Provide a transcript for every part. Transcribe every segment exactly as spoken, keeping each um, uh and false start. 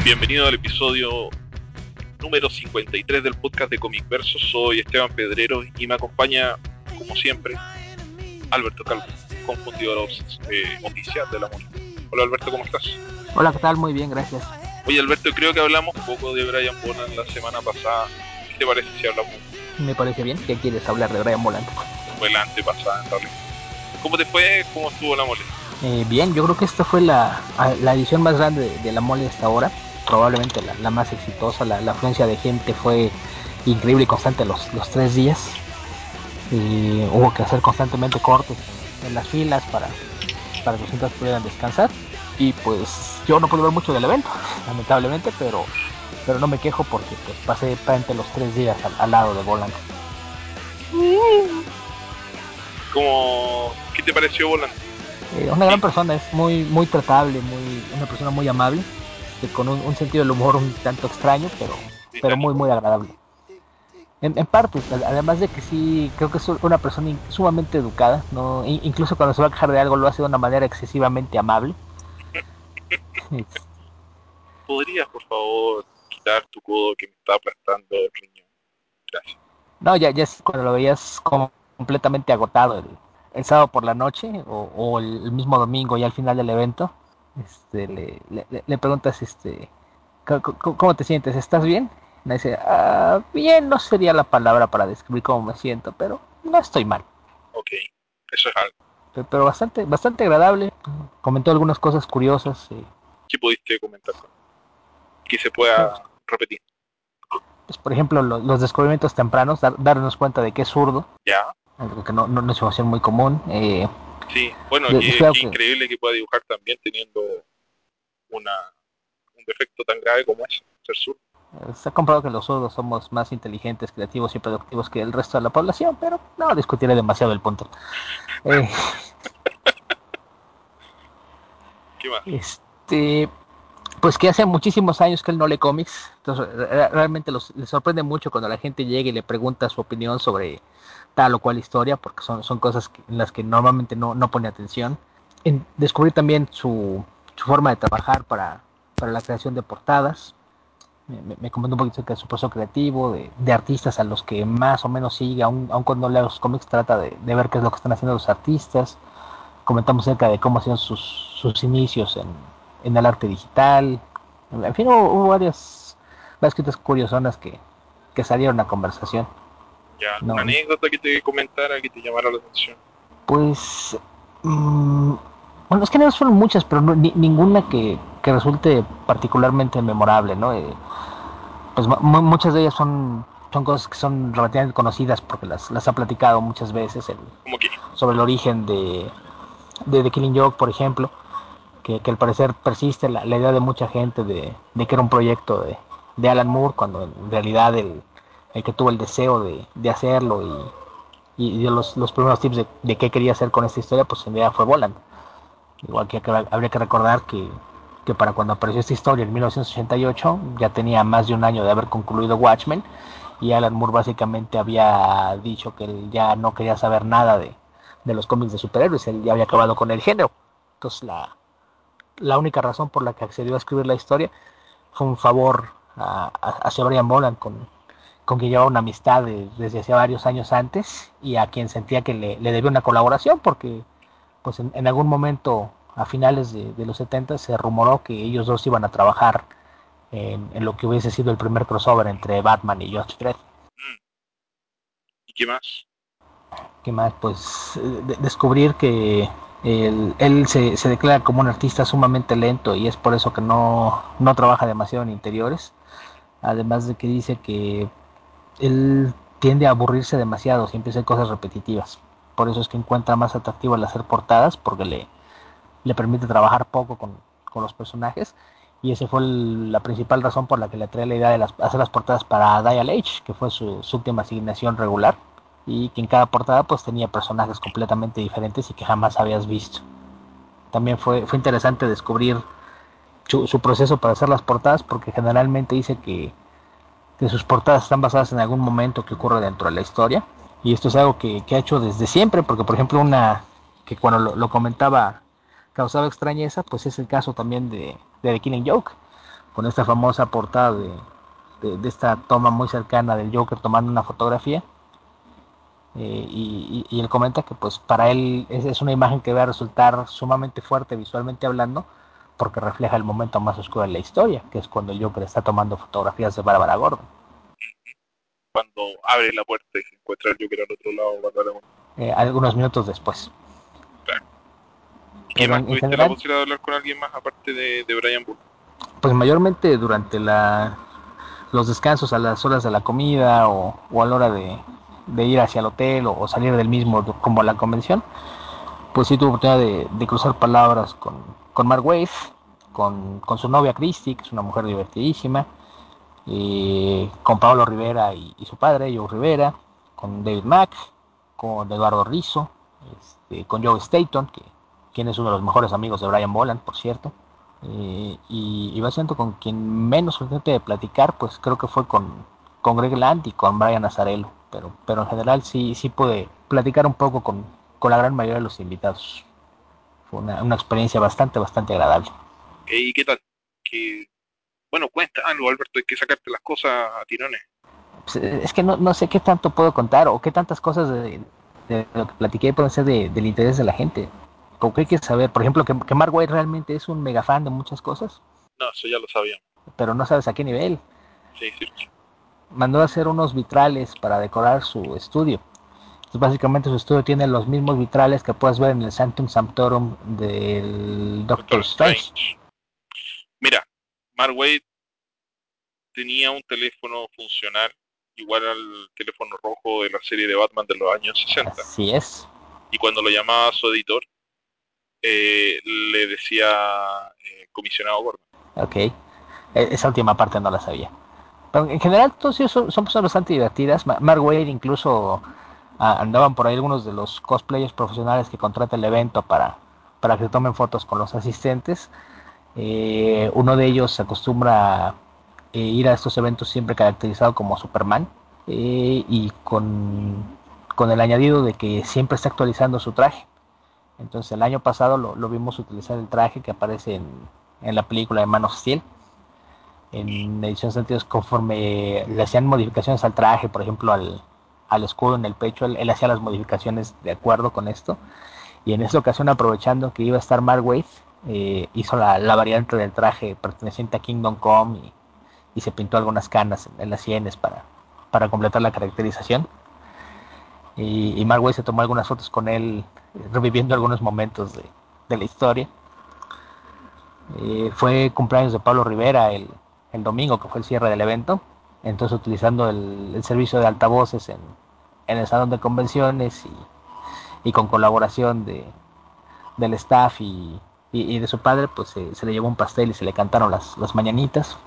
Bienvenido al episodio número cincuenta y tres del podcast de Comic Verso. Soy Esteban Pedrero y me acompaña, como siempre, Alberto Calvo, confundidor eh, oficial de la música. Hola Alberto, ¿cómo estás? Hola, ¿qué tal? Muy bien, gracias. Oye Alberto, creo que hablamos un poco de Brian Boland la semana pasada. ¿Qué te parece si hablamos? Me parece bien. ¿Qué quieres hablar de Brian Boland? Fue la antepasada en realidad. ¿Cómo te fue? ¿Cómo estuvo la mole? Eh, bien, yo creo que esta fue la, la edición más grande de, de la mole hasta ahora. Probablemente la, la más exitosa. La, la afluencia de gente fue increíble y constante los, los tres días. Y hubo que hacer constantemente cortes en, en las filas para, para que los gente pudieran descansar. Y pues yo no pude ver mucho del evento, lamentablemente, pero pero no me quejo porque pues pasé prácticamente los tres días al, al lado de Boland. ¿Cómo... ¿Qué te pareció Boland? Eh, una gran persona, es muy muy tratable, muy una persona muy amable, este, con un, un sentido del humor un tanto extraño, pero pero muy muy agradable. En, en parte, además de que sí, creo que es una persona sumamente educada, no, incluso cuando se va a quejar de algo lo hace de una manera excesivamente amable. ¿Podrías, por favor, quitar tu codo que me está aplastando el riñón? Gracias. No, ya, ya es cuando lo veías como completamente agotado el, el sábado por la noche o, o el, el mismo domingo ya al final del evento, este, le, le, le preguntas, este, ¿cómo, ¿cómo te sientes? ¿Estás bien? Me dice, ah, bien no sería la palabra para describir cómo me siento, pero no estoy mal. Ok, eso es algo. Pero, pero bastante, bastante agradable. Comentó algunas cosas curiosas. Eh, ¿Qué pudiste comentar con él? Que se pueda pues, repetir. pues, por ejemplo, lo, los descubrimientos tempranos, dar, darnos cuenta de que es zurdo, Ya, algo que no, no, no es información muy común. Eh, sí, bueno, de, qué, de, qué que increíble que pueda dibujar también teniendo una, un defecto tan grave como es ser zurdo. Se ha comprobado que los zurdos somos más inteligentes, creativos y productivos que el resto de la población, pero no discutiré demasiado el punto. Eh, ¿Qué más? este, pues que hace muchísimos años que él no lee cómics, entonces realmente los, les sorprende mucho cuando la gente llega y le pregunta su opinión sobre tal o cual historia, porque son, son cosas que, en las que normalmente no, no pone atención. En descubrir también su, su forma de trabajar para, para la creación de portadas. Me, me comentó un poquito de su proceso creativo, de, de artistas a los que más o menos sigue, aun, aun cuando lea los cómics, trata de, de ver qué es lo que están haciendo los artistas. Comentamos acerca de cómo hacían sus, sus inicios en, en el arte digital. En fin, hubo, hubo varias, varias cosas curiosonas que, que salieron a conversación. ¿Ya alguna No, anécdota que te comentara que te llamara la atención? pues, mmm, bueno, es que no son muchas, pero no, ni, ninguna que, que resulte particularmente memorable, ¿no? Eh, pues muchas de ellas son, son cosas que son relativamente conocidas porque las, las ha platicado muchas veces el, ¿Cómo que? sobre el origen de, de The Killing Joke, por ejemplo, que, que al parecer persiste la, la idea de mucha gente de, de que era un proyecto de, de Alan Moore, cuando en realidad el, el que tuvo el deseo de, de hacerlo y, y dio los, los primeros tips de, de qué quería hacer con esta historia, pues en realidad fue Boland. Igual que habría que recordar que, que para cuando apareció esta historia en mil novecientos ochenta y ocho ya tenía más de un año de haber concluido Watchmen y Alan Moore básicamente había dicho que él ya no quería saber nada de, de los cómics de superhéroes, él ya había acabado con el género. Entonces la, la única razón por la que accedió a escribir la historia fue un favor a, a, hacia Brian Boland con, con quien llevaba una amistad de, desde hace varios años antes y a quien sentía que le, le debía una colaboración porque pues en, en algún momento a finales de, de los setenta se rumoró que ellos dos iban a trabajar en, en lo que hubiese sido el primer crossover entre Batman y Judge Dredd. Mm, ¿y qué más? ¿Qué más? Pues de, descubrir que él, él se, se, declara como un artista sumamente lento y es por eso que no, no trabaja demasiado en interiores. Además de que dice que él tiende a aburrirse demasiado, siempre hace cosas repetitivas. Por eso es que encuentra más atractivo el hacer portadas, porque le, le permite trabajar poco con, con los personajes. Y esa fue el, la principal razón por la que le trae la idea de las, hacer las portadas para Dial H, que fue su, su última asignación regular. Y que en cada portada pues tenía personajes completamente diferentes y que jamás habías visto. También fue, fue interesante descubrir su, su proceso para hacer las portadas, porque generalmente dice que, que sus portadas están basadas en algún momento que ocurre dentro de la historia. Y esto es algo que, que ha hecho desde siempre, porque por ejemplo una que cuando lo, lo comentaba causaba extrañeza, pues es el caso también de, de The Killing Joke, con esta famosa portada de, de, de esta toma muy cercana del Joker tomando una fotografía. Eh, y, y, y él comenta que pues para él es, es una imagen que va a resultar sumamente fuerte visualmente hablando, porque refleja el momento más oscuro de la historia, que es cuando el Joker está tomando fotografías de Bárbara Gordon. Cuando abre la puerta y se encuentra el Joker al otro lado, Bárbara Gordon. Eh, algunos minutos después. Claro. ¿Y qué Pero más? en, en ¿Tuviste la general, posibilidad de hablar con alguien más aparte de, de Brian Bull? pues mayormente durante la, los descansos, a las horas de la comida o, o a la hora de, de ir hacia el hotel o, o salir del mismo como a la convención, pues sí tuve oportunidad de, de cruzar palabras con, con Mark Waid, con, con su novia Christy, que es una mujer divertidísima, eh, con Pablo Rivera y, y su padre, Joe Rivera, con David Mack, con Eduardo Rizzo, este, con Joe Staton, que, quien es uno de los mejores amigos de Brian Boland, por cierto. Eh, y, y básicamente con quien menos suerte de platicar, pues creo que fue con, con Greg Land y con Brian Azzarello, pero, pero en general sí, sí pude platicar un poco con, con la gran mayoría de los invitados. Fue una, una experiencia bastante, bastante agradable. ¿Y qué tal? Que, bueno, cuenta algo, Alberto, hay que sacarte las cosas a tirones. Pues, es que no, no sé qué tanto puedo contar o qué tantas cosas de, de lo que platiqué pueden ser de, del interés de la gente. ¿Con qué quieres saber? Por ejemplo, que, que Mark Waid realmente es un mega fan de muchas cosas, No, eso ya lo sabíamos. pero no sabes a qué nivel. Sí, sí. Mandó a hacer unos vitrales para decorar su estudio. Entonces, básicamente su estudio tiene los mismos vitrales que puedes ver en el Sanctum Sanctorum del Doctor Doctor Strange. Strange. Mira, Mark Waid tenía un teléfono funcional igual al teléfono rojo de la serie de Batman de los años sesenta. Así es. Y cuando lo llamaba a su editor, eh, le decía eh, comisionado Gordon. Ok. E- Esa última parte no la sabía. Pero en general, todos ellos son, son personas bastante divertidas. Mark Waid incluso ah, andaban por ahí algunos de los cosplayers profesionales que contrata el evento para, para que tomen fotos con los asistentes. Eh, uno de ellos se acostumbra a eh, ir a estos eventos siempre caracterizado como Superman eh, y con, con el añadido de que siempre está actualizando su traje. Entonces el año pasado lo, lo vimos utilizar el traje que aparece en, en la película de Man of Steel en edición sentidos conforme le hacían modificaciones al traje, por ejemplo al, al escudo en el pecho, él, él, hacía las modificaciones de acuerdo con esto. Y en esta ocasión, aprovechando que iba a estar Mark Waid, eh, hizo la, la, variante del traje perteneciente a Kingdom Come y, y se pintó algunas canas en, en las sienes para, para completar la caracterización. Y, y Mark Waid se tomó algunas fotos con él, reviviendo algunos momentos de, de la historia. Eh, fue cumpleaños de Pablo Rivera el, el domingo, que fue el cierre del evento. Entonces, utilizando el, el servicio de altavoces en, en el salón de convenciones y, y con colaboración de, del staff y, y, y de su padre, pues se, se le llevó un pastel y se le cantaron las, las mañanitas.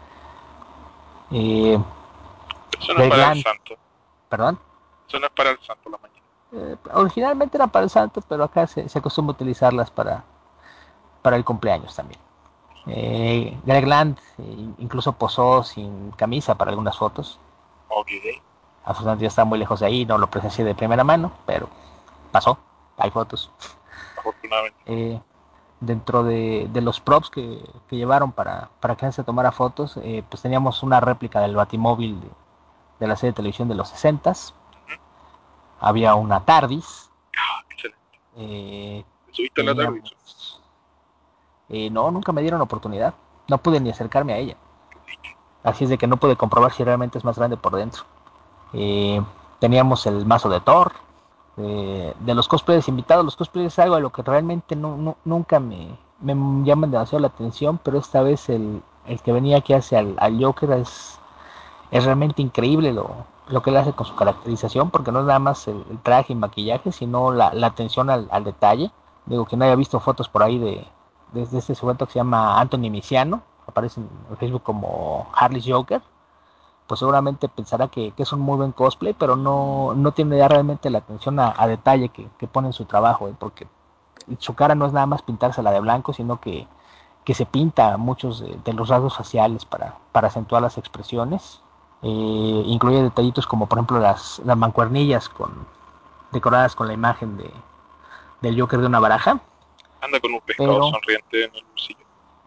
Eh, Eso no es Greg para el Land, santo. perdón. Eso no es para el santo la mañana. Eh, originalmente era para el santo, pero acá se, se acostumbra utilizarlas para, para el cumpleaños también. Eh, Greg Land eh, incluso posó sin camisa para algunas fotos. Ok, Afortunadamente ya está muy lejos de ahí, no lo presencié de primera mano, pero pasó, hay fotos. afortunadamente. Eh, Dentro de, de, los props que, que llevaron para, para que se tomara fotos, eh, pues teníamos una réplica del Batimóvil de, de la serie de televisión de los sesentas. Uh-huh. Había una TARDIS. Ah, excelente. Eh, ¿Te subiste a la tarde? teníamos... Eh, no, nunca me dieron oportunidad. No pude ni acercarme a ella. Así es de que no pude comprobar si realmente es más grande por dentro. Eh, Teníamos el mazo de Thor. Eh, de los cosplayers invitados, los cosplayers es algo a lo que realmente no, no, nunca me, me llaman demasiado la atención, pero esta vez el, el que venía aquí hacia al, al Joker es, es realmente increíble lo, lo que él hace con su caracterización, porque no es nada más el, el traje y maquillaje, sino la, la atención al, al detalle. Digo, que no haya visto fotos por ahí de, de, de este sujeto que se llama Anthony Misiano, aparece en Facebook como Harley's Joker, pues seguramente pensará que, que es un muy buen cosplay, pero no, no tiene ya realmente la atención a, a detalle que, que pone en su trabajo, ¿eh? Porque su cara no es nada más pintársela de blanco, sino que, que se pinta muchos de, de los rasgos faciales para, para acentuar las expresiones. Eh, incluye detallitos como por ejemplo las, las mancuernillas con, decoradas con la imagen de, del Joker de una baraja, Anda con un pescado pero sonriente en el bolsillo.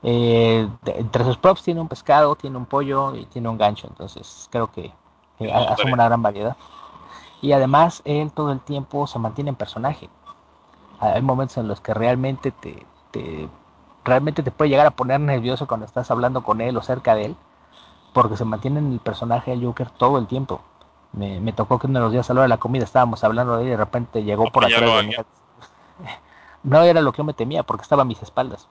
Eh, de- entre sus props tiene un pescado, tiene un pollo y tiene un gancho, entonces creo que, que Tiene su asume tarea. una gran variedad. Y además él todo el tiempo se mantiene en personaje. Hay momentos en los que realmente te, te realmente te puede llegar a poner nervioso cuando estás hablando con él o cerca de él, porque se mantiene en el personaje de Joker todo el tiempo. Me, me tocó que uno de los días a la hora de la comida estábamos hablando de él y de repente llegó por Apuñaló atrás a de mí. alguien. No era lo que yo me temía porque estaba a mis espaldas.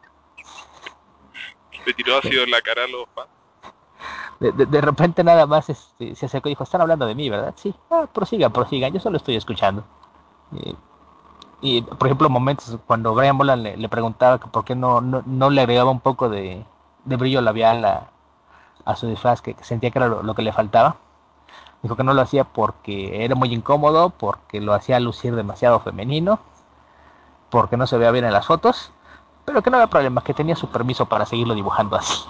Le tiró ácido en la cara a los fans. De, de, de repente nada más este, se acercó y dijo, están hablando de mí, ¿verdad? Sí, ah, prosigan, prosigan, yo solo estoy escuchando. Y, y, por ejemplo, momentos cuando Brian Boland le, le preguntaba que por qué no, no, no le agregaba un poco de, de brillo labial a, a su disfraz, que, que sentía que era lo, lo que le faltaba. Dijo que no lo hacía porque era muy incómodo, porque lo hacía lucir demasiado femenino, porque no se veía bien en las fotos, pero que no había problema, que tenía su permiso para seguirlo dibujando así.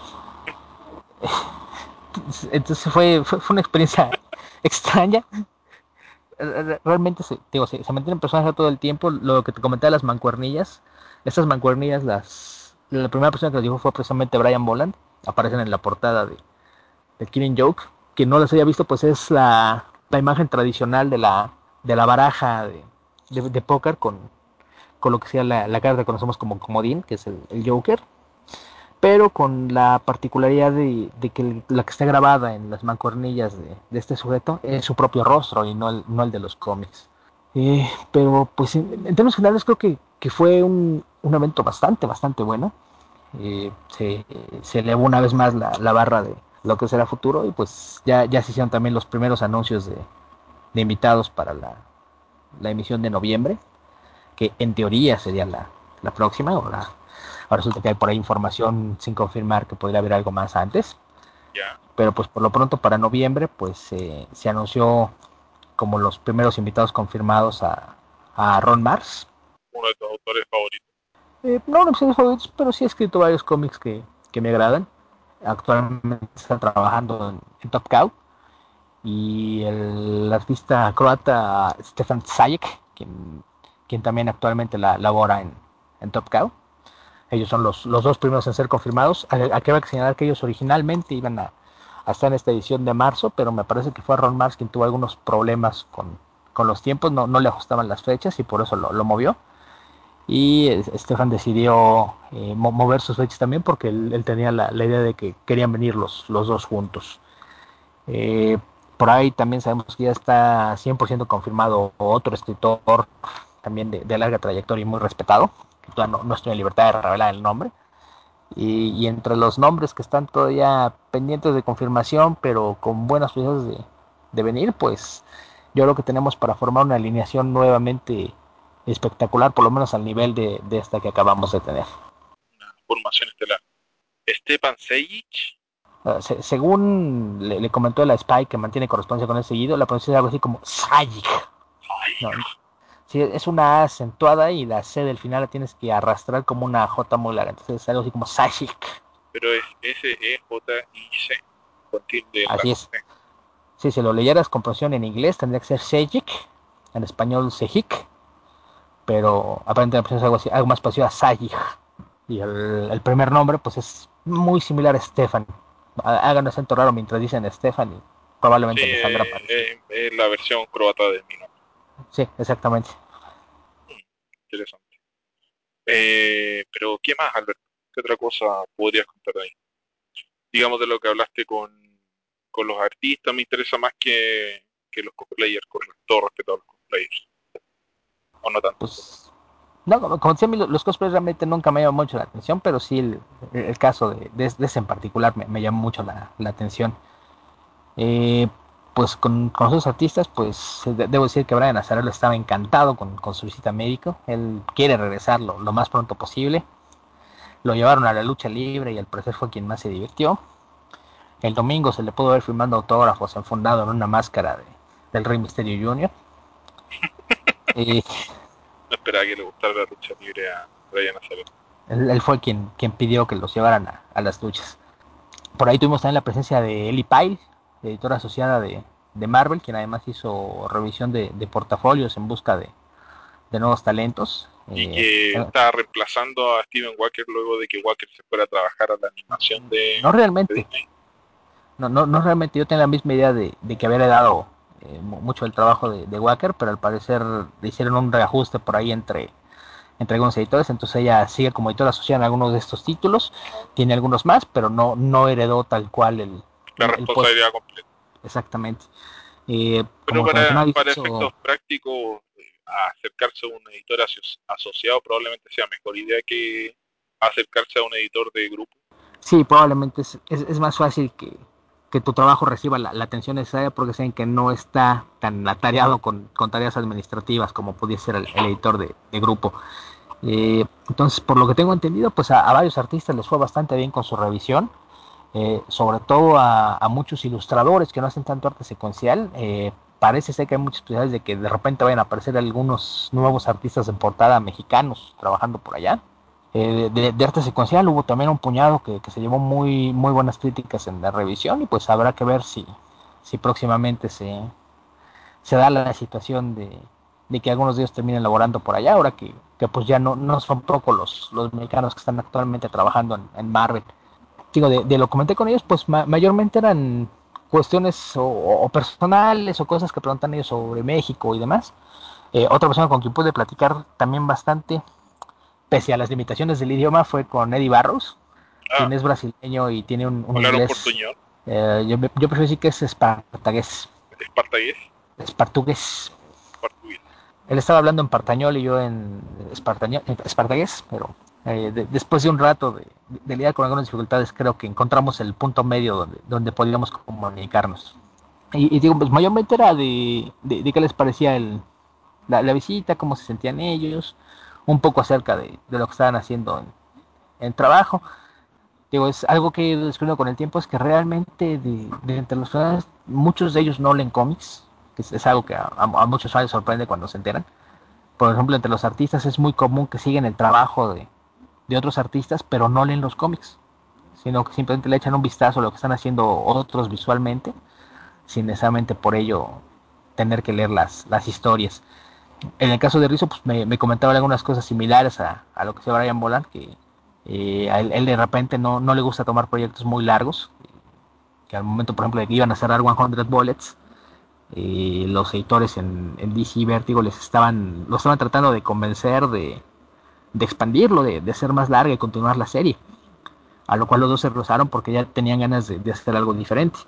Entonces fue, fue, fue una experiencia extraña. Realmente se, digo, se, se mantiene en personaje todo el tiempo. Lo que te comentaba, las mancuernillas, estas mancuernillas, las la primera persona que las dijo fue precisamente Brian Boland. Aparecen en la portada de, de Killing Joke. Quien no las haya visto, pues es la, la imagen tradicional de la, de la baraja de, de, de póker con, con lo que sea la, la carta que conocemos como comodín, que es el, el Joker, pero con la particularidad de, de que la que está grabada en las mancuernillas de, de este sujeto es su propio rostro y no el, no el de los cómics. Eh, pero pues en, en, términos generales creo que, que fue un, un, evento bastante, bastante bueno. Eh, se, se, elevó una vez más la, la, barra de lo que será futuro y pues ya, ya se hicieron también los primeros anuncios de, de invitados para la, la, emisión de noviembre, que en teoría sería la, la próxima. Ahora, ahora resulta que hay por ahí información sin confirmar que podría haber algo más antes. Ya. Pero pues por lo pronto para noviembre pues eh, se anunció como los primeros invitados confirmados a, a Ron Mars. Uno de tus autores favoritos. Eh, no, no mis favoritos, pero sí he escrito varios cómics que, que me agradan. Actualmente está trabajando en, en Top Cow. Y el artista croata Stefan Sajek, quien, quien también actualmente la, labora en, en Top Cow. Ellos son los, los dos primeros en ser confirmados. Aquí hay que señalar que ellos originalmente iban a, a estar en esta edición de marzo, pero me parece que fue Ron Mars quien tuvo algunos problemas con, con los tiempos, no, no le ajustaban las fechas y por eso lo, lo movió. Y Stefan decidió eh, mover sus fechas también porque él, él tenía la, la, idea de que querían venir los, los dos juntos. Eh, por ahí también sabemos que ya está cien por ciento confirmado otro escritor también de, de larga trayectoria y muy respetado, que todavía no, no estoy en libertad de revelar el nombre. Y, y, entre los nombres que están todavía pendientes de confirmación, pero con buenas posibilidades de, de venir, pues yo creo que tenemos para formar una alineación nuevamente espectacular, por lo menos al nivel de, de esta que acabamos de tener. Una formación estelar. Stepan Sejic. Uh, se, según le, le, comentó la Spy que mantiene correspondencia con él seguido, la pronuncia es algo así como Sajic. No, sí, es una A acentuada y la C del final la tienes que arrastrar como una J muy larga. Entonces es algo así como Sajic. Pero es S-E-J-I-C. Con tilde en la Así es. C. Sí, si lo leyeras con pronunciación en inglés tendría que ser Sejic, en español Sejic, pero aparentemente es algo, así, algo más parecido a Sajic. Y el, el, primer nombre pues es muy similar a Stefan. Hagan un acento raro mientras dicen Stefan y Sí, probablemente les saldrá eh, parecido. eh, es la versión croata de mi nombre. Sí, exactamente. Hmm, interesante. Eh, pero, ¿qué más, Alberto? ¿Qué otra cosa podrías contar de ahí? Digamos de lo que hablaste con, con los artistas, me interesa más que, que los cosplayers, con todo respeto a los cosplayers. O no tanto. Pues no, como, como decía, los cosplays realmente nunca me llamó mucho la atención, pero sí el, el caso de, de, de, ese en particular me, me llamó mucho la, la atención. Eh, pues con, con esos artistas, pues de, debo decir que Brian Azzarello estaba encantado con, con su visita médico. Él quiere regresar lo, lo más pronto posible. Lo llevaron a la lucha libre y al parecer fue quien más se divirtió. El domingo se le pudo ver firmando autógrafos enfundado en una máscara de, del Rey Misterio junior Y No esperaba que le gustara la lucha libre a Brian Azzarello. él, él fue quien, quien pidió que los llevaran a, a las luchas. Por ahí tuvimos también la presencia de Ellie Pyle, editora asociada de, de Marvel, quien además hizo revisión de, de portafolios en busca de, de nuevos talentos. Y Eh, que eh, está reemplazando a Steven Walker luego de que Walker se fuera a trabajar a la animación de, no de realmente, Disney. no, no, no realmente yo tenía la misma idea de, de que había heredado eh, mucho el trabajo de, de Wacker, pero al parecer le hicieron un reajuste por ahí entre, entre algunos editores, entonces ella sigue como editora asociada en algunos de estos títulos, tiene algunos más, pero no, no heredó tal cual el, La el, el puesto, responsabilidad completa. exactamente. Eh, Pero como te para, mencionaba, para hizo, efectos prácticos, eh, acercarse a un editor aso- asociado probablemente sea mejor idea que acercarse a un editor de grupo. sí, probablemente es, es, es más fácil que, que tu trabajo reciba la, la atención necesaria porque saben que no está tan atareado con, con tareas administrativas como pudiese ser el, el editor de, de grupo. Eh, entonces, por lo que tengo entendido, pues a, a, varios artistas les fue bastante bien con su revisión, eh, sobre todo a, a, muchos ilustradores que no hacen tanto arte secuencial. Eh, parece ser que hay muchas posibilidades de que de repente vayan a aparecer algunos nuevos artistas en portada mexicanos trabajando por allá. Eh, de, de, arte secuencial hubo también un puñado que, que se llevó muy, muy buenas críticas en la revisión y pues habrá que ver si, si próximamente se, se da la situación de, de que algunos de ellos terminen laborando por allá, ahora que, que pues ya no, no son pocos los, los mexicanos que están actualmente trabajando en, en Marvel. Digo, de, de, lo comenté con ellos, pues ma mayormente eran cuestiones o, o, personales o cosas que preguntan ellos sobre México y demás. Eh, otra persona con quien pude platicar también bastante, pese a las limitaciones del idioma, fue con Eddie Barros, Ah, quien es brasileño y tiene un, un hablaron inglés, portuñol, eh, yo, yo prefiero decir que es espartagués, espartagués, espartugués. portugués. Él estaba hablando en partañol y yo en espartagués, pero eh, de, después de un rato de, de, de, lidiar con algunas dificultades, creo que encontramos el punto medio donde, donde podíamos comunicarnos. Y, y digo, pues mayormente era de, de, de qué les parecía el, la, la, visita, cómo se sentían ellos, un poco acerca de, de lo que estaban haciendo en, en trabajo. Digo, es algo que he ido descubriendo con el tiempo, es que realmente de, de entre los fans, muchos de ellos no leen cómics, que es, es algo que a, a, a muchos fans sorprende cuando se enteran. Por ejemplo, entre los artistas es muy común que siguen el trabajo de, de otros artistas, pero no leen los cómics, sino que simplemente le echan un vistazo a lo que están haciendo otros visualmente, sin necesariamente por ello tener que leer las, las historias. En el caso de Rizzo, pues me, me comentaba algunas cosas similares a, a lo que hacía Brian Boland, que eh, a él, él, de repente no, no le gusta tomar proyectos muy largos, que al momento, por ejemplo, de que iban a cerrar cien Bullets, eh, los editores en, en D C Vertigo les estaban, lo estaban tratando de convencer de, de expandirlo, de, de hacer más larga y continuar la serie. A lo cual los dos se rozaron porque ya tenían ganas de, de hacer algo diferente.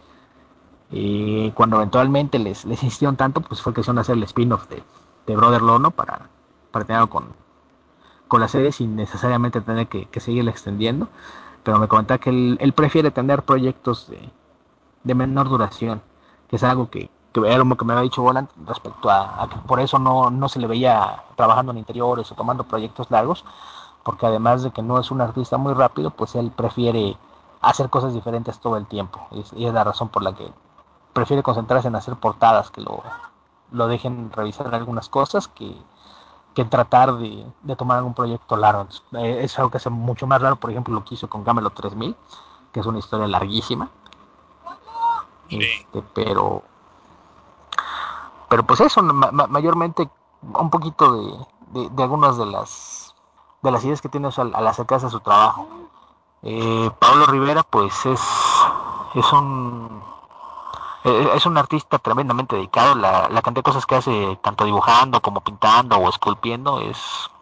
Y cuando eventualmente les, les insistieron tanto, pues fue que hicieron hacer el spin-off de, de Brother Lono para, para tenerlo con, con la serie sin necesariamente tener que, que seguirla extendiendo. Pero me comentaba que él, él prefiere tener proyectos de, de menor duración, que es algo que, que era lo que me había dicho Volant respecto a, a que por eso no, no se le veía trabajando en interiores o tomando proyectos largos, porque además de que no es un artista muy rápido, pues él prefiere hacer cosas diferentes todo el tiempo. Y es, y es la razón por la que prefiere concentrarse en hacer portadas, que lo, lo dejen revisar algunas cosas, que, que tratar de, de tomar algún proyecto largo. Entonces, eh, es algo que hace mucho más raro, por ejemplo, lo que hizo con Camelot tres mil, que es una historia larguísima. Sí. Este, pero, pero pues eso, ma ma mayormente un poquito de, de, de algunas de las de las ideas que tiene al, al acercarse a su trabajo. Eh, Pablo Rivera, pues es, es un eh, es un artista tremendamente dedicado. La, la cantidad de cosas que hace, tanto dibujando como pintando o esculpiendo, es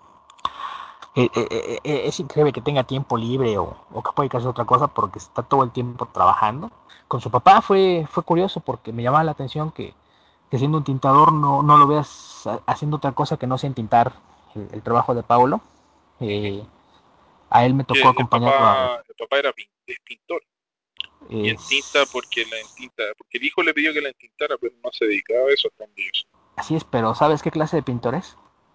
eh, eh, eh, es increíble que tenga tiempo libre o, o que puede hacer otra cosa porque está todo el tiempo trabajando. Con su papá fue, fue curioso porque me llamaba la atención que, que siendo un tintador no, no lo veas haciendo otra cosa que no sea entintar el, el trabajo de Paulo. Eh, a él me Que tocó el acompañarlo a... papá, el papá era pin- es pintor y entinta Es, porque la entinta, porque el hijo le pidió que la entintara, pero no se dedicaba a eso hasta donde yo sé. así es, pero ¿sabes qué clase de pintor es?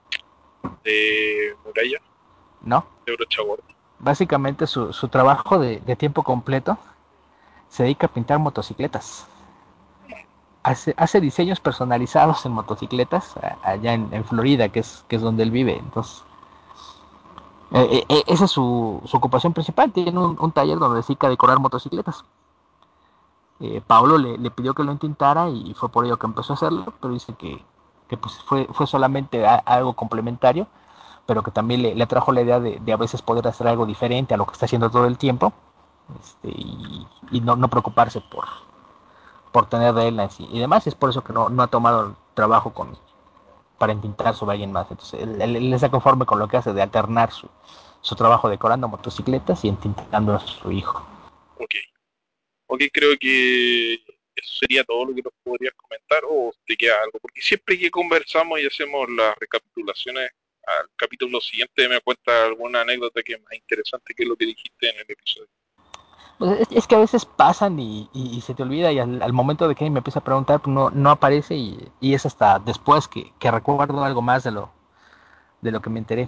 De muralla, No. de brocha gorda. Básicamente su, su trabajo de, de tiempo completo se dedica a pintar motocicletas. Hace, hace diseños personalizados en motocicletas allá en, en Florida, que es, que es donde él vive. Entonces, eh, eh, esa es su, su ocupación principal. Tiene un, un taller donde se dedica a decorar motocicletas. Eh, Pablo le, le, pidió que lo intentara y fue por ello que empezó a hacerlo, pero dice que, que pues fue, fue solamente a, algo complementario, pero que también le, le trajo la idea de, de a veces poder hacer algo diferente a lo que está haciendo todo el tiempo, este, y, y no, no preocuparse por, por tener deadlines y, y demás. Es por eso que no, no ha tomado el trabajo con, para intentar sobre alguien más. Entonces él, él, él está conforme con lo que hace de alternar su, su trabajo decorando motocicletas y intentando a su hijo. Ok, ok, creo que eso sería todo lo que nos podrías comentar o te queda algo, porque siempre que conversamos y hacemos las recapitulaciones al capítulo siguiente me cuenta alguna anécdota que es más interesante que lo que dijiste en el episodio. Pues es, es, que a veces pasan y, y, y se te olvida y al, al, momento de que me empieza a preguntar pues no, no aparece y, y, es hasta después que, que recuerdo algo más de lo, de lo que me enteré.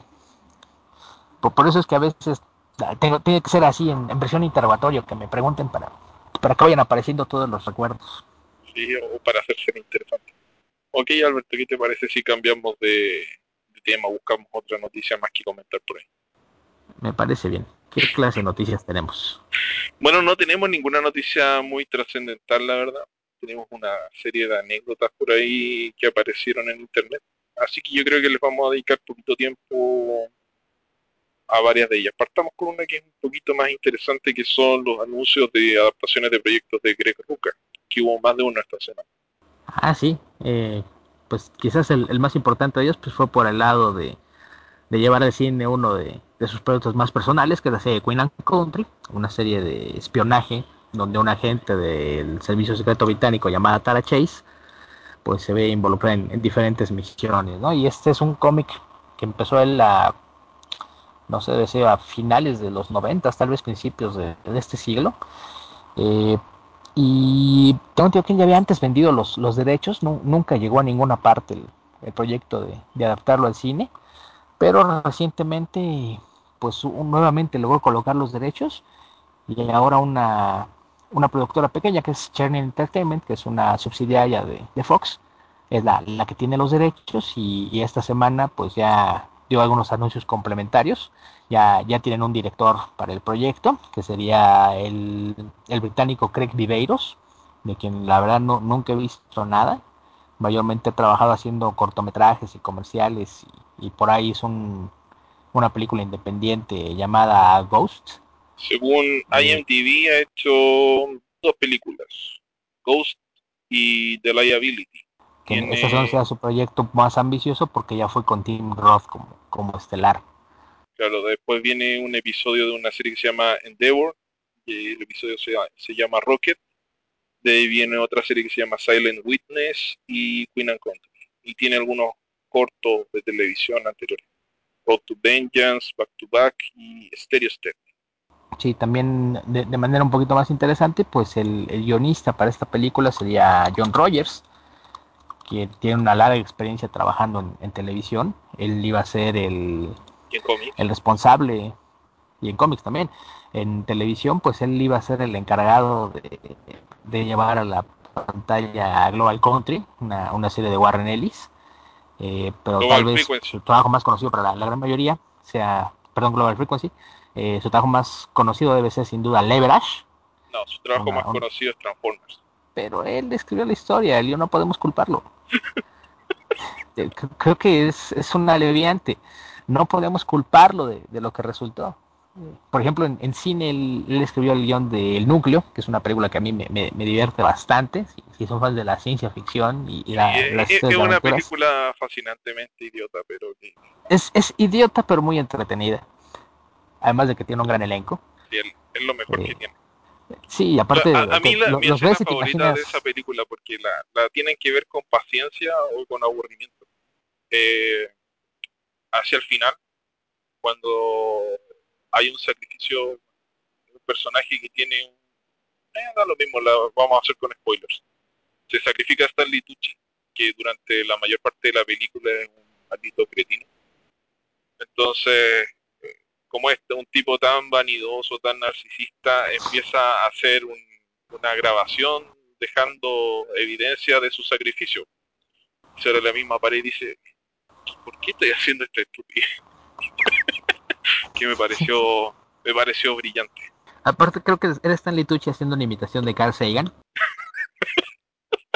Por, por eso es que a veces tengo, tiene que ser así en, en versión interrogatorio, que me pregunten para, para que vayan apareciendo todos los recuerdos. Sí, o para hacerse interesante. Ok, Alberto, ¿qué te parece si cambiamos de, de tema, buscamos otra noticia más que comentar por ahí? Me parece bien. ¿Qué clase de noticias tenemos? Bueno, no tenemos ninguna noticia muy trascendental, la verdad. Tenemos una serie de anécdotas por ahí que aparecieron en internet. Así que yo creo que les vamos a dedicar poquito tiempo a varias de ellas. Partamos con una que es un poquito más interesante, que son los anuncios de adaptaciones de proyectos de Greg Rucka, que hubo más de uno esta semana. Ah, sí. Eh, pues quizás el, el, más importante de ellos pues fue por el lado de, de llevar al cine uno de, de, sus proyectos más personales, que es la serie Queen and Country, una serie de espionaje donde un agente del servicio secreto británico llamada Tara Chase pues se ve involucrada en, en diferentes misiones, ¿no? Y este es un cómic que empezó él a, no sé, decía a finales de los noventas, tal vez principios de, de este siglo. Eh, y tengo entendido que él ya había antes vendido los, los derechos, no, nunca llegó a ninguna parte el, el proyecto de, de, adaptarlo al cine, pero recientemente, pues un, nuevamente logró colocar los derechos y ahora una, una productora pequeña que es Chernin Entertainment, que es una subsidiaria de, de Fox, es la, la, que tiene los derechos y, y, esta semana pues ya dio algunos anuncios complementarios. Ya, ya tienen un director para el proyecto, que sería el, el británico Craig Viveiros, de quien la verdad no, nunca he visto nada. Mayormente he trabajado haciendo cortometrajes y comerciales y, y por ahí es un, una película independiente llamada Ghost. Según Eh, IMDb ha hecho dos películas, Ghost y The Liability. que ese sea Tiene, su proyecto más ambicioso porque ya fue con Tim Roth como, como estelar. claro, después viene un episodio de una serie que se llama Endeavor, y el episodio se, se llama Rocket. De ahí viene otra serie que se llama Silent Witness y Queen and Country. Y tiene algunos cortos de televisión anteriores. Road to Vengeance, Back to Back y Stereo Step. Sí, también de, de manera un poquito más interesante, pues el, el, guionista para esta película sería John Rogers, que tiene una larga experiencia trabajando en, en televisión. Él iba a ser el, ¿Y en cómics? el responsable, y en cómics también, en televisión, pues él iba a ser el encargado de, de llevar a la pantalla Global Country, una, una serie de Warren Ellis. Eh, pero tal Global vez Frequency. su trabajo más conocido para la, la gran mayoría sea, perdón, Global Frequency, eh, su trabajo más conocido debe ser sin duda Leverage, No, su trabajo una, más un, conocido es Transformers. pero él escribió la historia, él y no podemos culparlo. Eh, creo que es, es un aleviante, no podemos culparlo de, de lo que resultó. Por ejemplo, en, en cine él, él, escribió el guión de El Núcleo, que es una película que a mí me, me, me divierte bastante, si, si, son fans de la ciencia ficción y, y Sí, la, las es, es historias de una aventuras. película fascinantemente idiota, pero que Es, es idiota, pero muy entretenida. Además de que tiene un gran elenco. sí, es, es lo mejor que Eh, tiene. sí, A, aparte a mí te, la, lo, mi los escena ves y te favorita de esa imaginas. película, porque la, la tienen que ver con paciencia o con aburrimiento. Eh, hacia el final, cuando hay un sacrificio, un personaje que tiene un... Eh, da lo mismo, la, vamos a hacer con spoilers. Se sacrifica a Stanley Tucci, que durante la mayor parte de la película es un maldito cretino. Entonces, como este, un tipo tan vanidoso, tan narcisista, empieza a hacer un, una grabación dejando evidencia de su sacrificio. Sobre la misma pared y dice, ¿por qué estoy haciendo esta estupidez? Que me Sí. pareció, me pareció brillante. Aparte creo que era Stanley Tucci haciendo una imitación de Carl Sagan.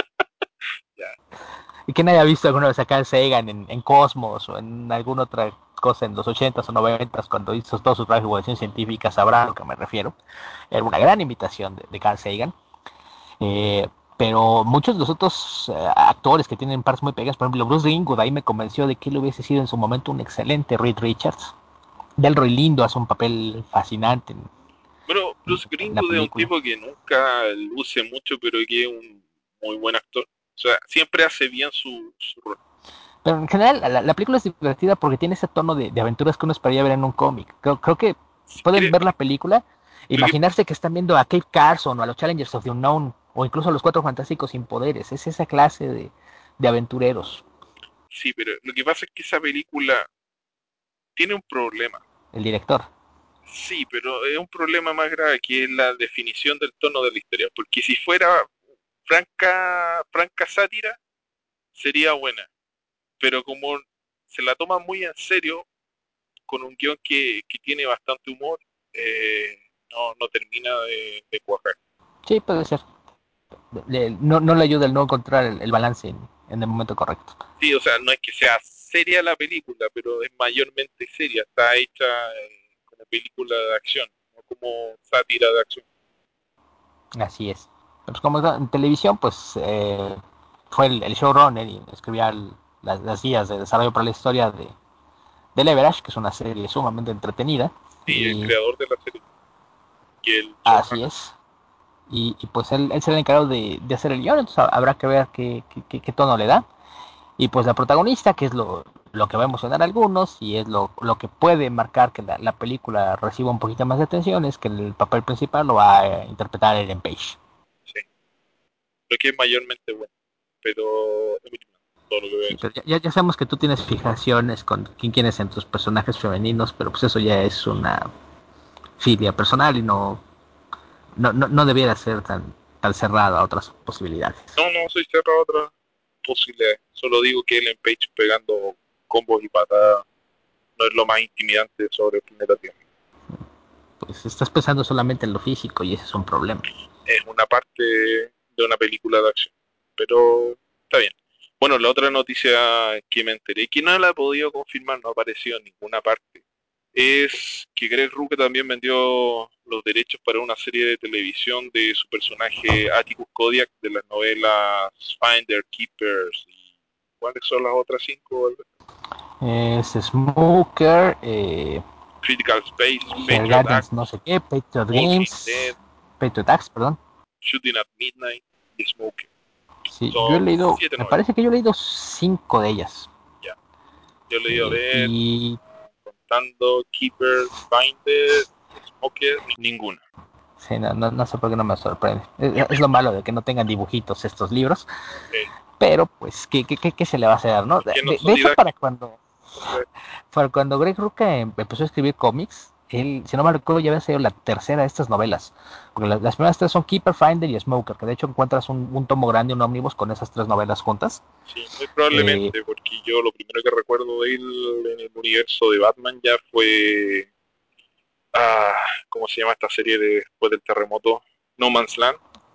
Ya. Y que nadie ha visto alguna vez a Carl Sagan en, en Cosmos o en alguna otra cosa en los ochentas o noventas, cuando hizo todo su trabajo de divulgación científica, sabrá a lo que me refiero. Era una gran imitación de, de Carl Sagan. Eh, pero muchos de los otros eh, actores que tienen partes muy pegadas, por ejemplo, Bruce Greenwood, ahí me convenció de que él hubiese sido en su momento un excelente Reed Richards. Delroy Lindo hace un papel fascinante en, Bueno, Bruce en la Greenwood es un película. tipo que nunca luce mucho, pero que es un muy buen actor. O sea, siempre hace bien su, su rol. Pero en general, la, la película es divertida porque tiene ese tono de, de aventuras que uno esperaría ver en un cómic. Creo, creo que Si pueden quiere, ver la película, lo que, imaginarse que están viendo a Kate Carson o a los Challengers of the Unknown o incluso a los Cuatro Fantásticos sin Poderes. Es esa clase de, de aventureros, sí, pero lo que pasa es que esa película tiene un problema. el director. Sí, pero es un problema más grave que es la definición del tono de la historia. Porque si fuera franca, franca sátira, sería buena. Pero como se la toma muy en serio, con un guión que, que tiene bastante humor, eh, no, no termina de, de cuajar. Sí, puede ser. Le- no, no le ayuda el no encontrar el, el balance en, en el momento correcto. Sí, o sea, no es que sea seria la película, pero es mayormente seria. Está hecha eh, como película de acción, no como sátira de acción. Así es. Pues como en televisión, pues eh, fue el, el showrunner y escribía el- las, las guías de desarrollo para la historia de, de Leverage, que es una serie sumamente entretenida. Y el Y creador de la serie, que el así showrunner. es. Y, y pues él, él será el encargado de, de hacer el guión, entonces habrá que ver qué, qué, qué- qué tono le da. Y pues la protagonista, que es lo, lo que va a emocionar a algunos y es lo, lo que puede marcar que la, la película reciba un poquito más de atención, es que el papel principal lo va a interpretar Ellen Page. Sí, lo que es mayormente bueno, pero es mínimo, todo lo que voy a Sí, decir. pero ya, ya sabemos que tú tienes fijaciones con quién quieres en tus personajes femeninos, pero pues eso ya es una filia personal y no, no, no, no debiera ser tan, tan cerrado a otras posibilidades. No, no soy cerrado a otras posibilidades. Solo digo que Ellen Page pegando combos y patadas no es lo más intimidante sobre el planeta Tierra. Pues estás pensando solamente en lo físico y ese es un problema. Es una parte de una película de acción. Pero está bien. Bueno, la otra noticia que me enteré, que no la he podido confirmar, no ha aparecido en ninguna parte, es que Greg Rucka también vendió los derechos para una serie de televisión de su personaje Atticus Kodiak de las novelas Finder, Keepers y ¿cuáles son las otras cinco? Es Smoker, eh, Critical Space, Her Patriot Gardens Act, no sé qué, Patriot Walking Dead, Games, Patriot Acts, perdón. Shooting at Midnight y Smoke. Sí, yo he Son leído, siete me novelas. parece que yo he leído cinco de ellas. Ya. Yo le iba a Eh, ver y contando Keeper, Finder, Smoker, ninguna. sí, no, no, no sé por qué no me sorprende. Es, Ni es lo malo de que no tengan dibujitos estos libros. eh, Pero pues, ¿qué, qué, qué, qué se le va a hacer, no? es que no De, son de hecho, para didácticos. cuando, para cuando Greg Rucka em- empezó a escribir cómics, él, si no me recuerdo, ya había sido la tercera de estas novelas. Porque la- las primeras tres son Keeper, Finder y Smoker, que de hecho encuentras un, un tomo grande, un ómnibus con esas tres novelas juntas. Sí, muy Eh, probablemente, porque yo lo primero que recuerdo de él en el universo de Batman ya fue, ah, ¿cómo se llama esta serie de después del terremoto? No Man's Land.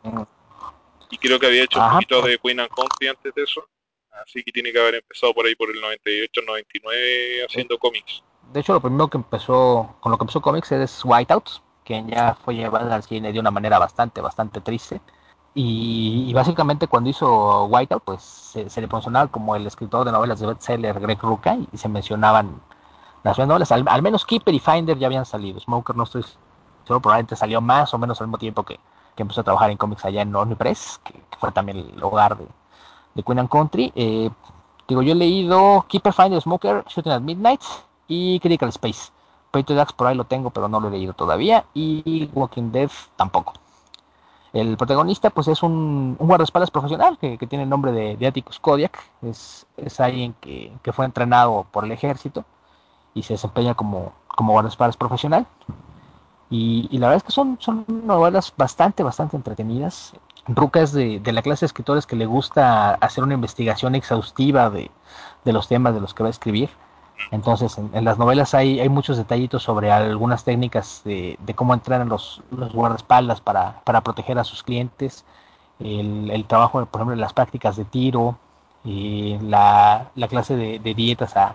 Y creo que había hecho un ajá, poquito de Queen and Country antes de eso. Así que tiene que haber empezado por ahí por el noventa y ocho, noventa y nueve eh, haciendo cómics. de hecho, lo primero que empezó, con lo que empezó cómics es Whiteout, que ya fue llevada al cine de una manera bastante, bastante triste. Y, y básicamente cuando hizo Whiteout, pues se, se le mencionaba como el escritor de novelas de bestseller Greg Rucka y, y se mencionaban las novelas. Al, al, menos Keeper y Finder ya habían salido. Smoker no estoy seguro, probablemente salió más o menos al mismo tiempo que, que empezó a trabajar en cómics allá en Omnipress, que, que fue también el hogar de, de Queen and Country. Eh, digo, yo he leído Keeper, Finder, Smoker, Shooting at Midnight y Critical Space. Patriot Axe por ahí lo tengo, pero no lo he leído todavía. Y Walking Dead tampoco. El protagonista pues es un, un guardaespaldas profesional que, que tiene el nombre de, de Atticus Kodiak. Es, es alguien que, que fue entrenado por el ejército y se desempeña como, como guardaespaldas profesional. Y, y la verdad es que son, son novelas bastante, bastante entretenidas. Ruca es de, de la clase de escritores que le gusta hacer una investigación exhaustiva de, de los temas de los que va a escribir. Entonces, en, en las novelas hay, hay muchos detallitos sobre algunas técnicas de, de cómo entrenan los, los guardaespaldas para, para proteger a sus clientes, el, el trabajo, por ejemplo, las prácticas de tiro, y la, la clase de, de dietas a,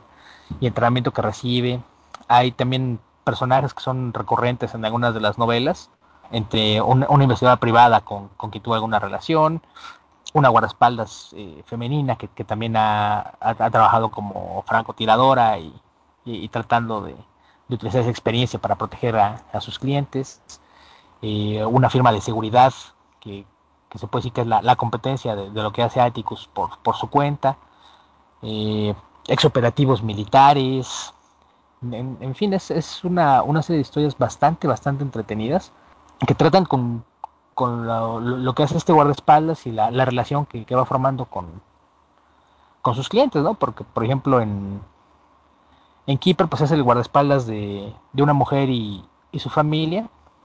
y entrenamiento que recibe. Hay también personajes que son recurrentes en algunas de las novelas, entre una, una investigadora privada con, con quien tuvo alguna relación, una guardaespaldas eh, femenina que, que también ha, ha, ha, trabajado como francotiradora y, y, y tratando de, de, utilizar esa experiencia para proteger a, a sus clientes, eh, una firma de seguridad que, que, se puede decir que es la, la competencia de, de, lo que hace Atticus por, por su cuenta, eh, exoperativos militares, en, en fin, es, es una, una, serie de historias bastante, bastante entretenidas que tratan con, con lo, lo, que hace este guardaespaldas y la, la relación que, que, va formando con, con sus clientes, ¿no? Porque, por ejemplo, en, en Keeper, pues es el guardaespaldas de, de una mujer y, y su familia,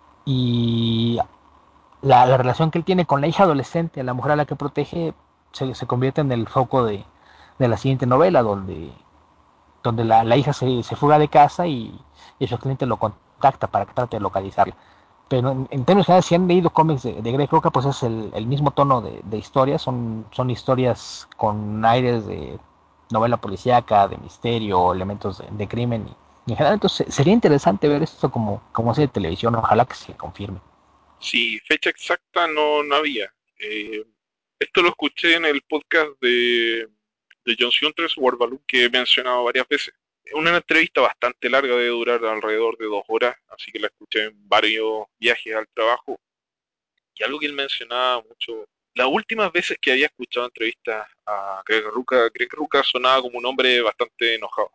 y la, la, relación que él tiene con la hija adolescente, la mujer a la que protege, se, se convierte en el foco de, de la siguiente novela, donde, donde la, la hija se, se fuga de casa y, y su cliente lo contacta para que trate de localizarla. Pero en, en términos generales, si han leído cómics de, de Greg Rucka, pues es el, el mismo tono de, de historias, son, son historias con aires de novela policíaca, de misterio, elementos de, de crimen, y, y en general, entonces sería interesante ver esto como, como serie de televisión, ojalá que se confirme. Sí, fecha exacta no, no había. Eh, esto lo escuché en el podcast de, de John Siuntres, World Balloon, que he mencionado varias veces. Una entrevista bastante larga, debe durar alrededor de dos horas, así que la escuché en varios viajes al trabajo. Y algo que él mencionaba mucho, las últimas veces que había escuchado entrevistas a Greg Rucka, Greg Rucka sonaba como un hombre bastante enojado.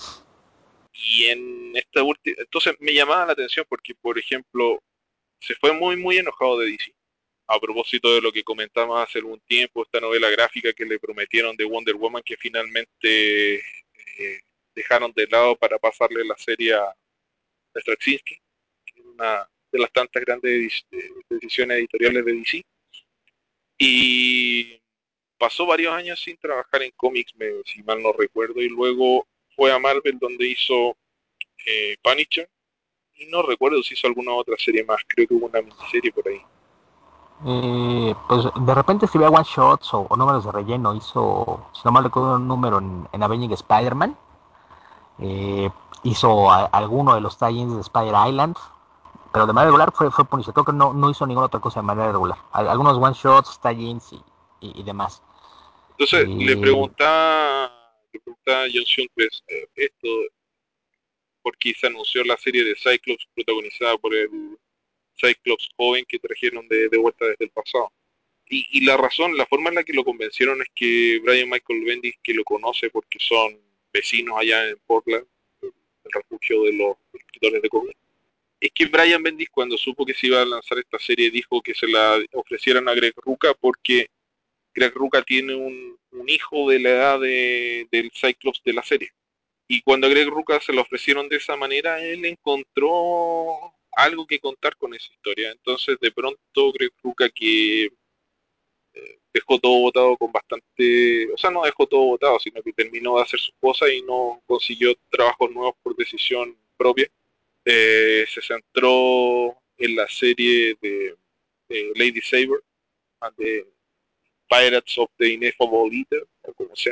Y en esta última, entonces me llamaba la atención porque, por ejemplo, se fue muy, muy enojado de D C. A propósito de lo que comentamos hace algún tiempo, esta novela gráfica que le prometieron de Wonder Woman, que finalmente eh, dejaron de lado para pasarle la serie a Straczynski, que es una de las tantas grandes decisiones editoriales de D C. Y pasó varios años sin trabajar en cómics, me, si mal no recuerdo, y luego fue a Marvel donde hizo eh, Punisher, y no recuerdo si hizo alguna otra serie más, creo que hubo una miniserie por ahí. Eh, pues de repente escribía one shots o, o números de relleno, hizo, si no mal recuerdo, un número en, en Avenging Spider-Man, eh, hizo a, alguno de los tie-ins de Spider Island, pero de manera regular fue, fue Punisher. Creo que no, no hizo ninguna otra cosa de manera regular. Algunos one shots, tie-ins y, y, y, demás. Entonces le Y preguntaba, le preguntaba a John Siuntres eh, esto, porque se anunció la serie de Cyclops protagonizada por el Cyclops joven que trajeron de, de vuelta desde el pasado. Y, y, la razón, la forma en la que lo convencieron es que Brian Michael Bendis, que lo conoce porque son vecinos allá en Portland, el refugio de los escritores de cómics, es que Brian Bendis cuando supo que se iba a lanzar esta serie dijo que se la ofrecieran a Greg Rucka porque Greg Rucka tiene un, un hijo de la edad de, del Cyclops de la serie. Y cuando a Greg Rucka se lo ofrecieron de esa manera, él encontró algo que contar con esa historia. Entonces, de pronto, Greg Rucka, que eh, dejó todo votado con bastante, o sea, no dejó todo votado, sino que terminó de hacer sus cosas y no consiguió trabajos nuevos por decisión propia, eh, se centró en la serie de, de Lady Saber, de Pirates of the Ineffable Leader, o como sea.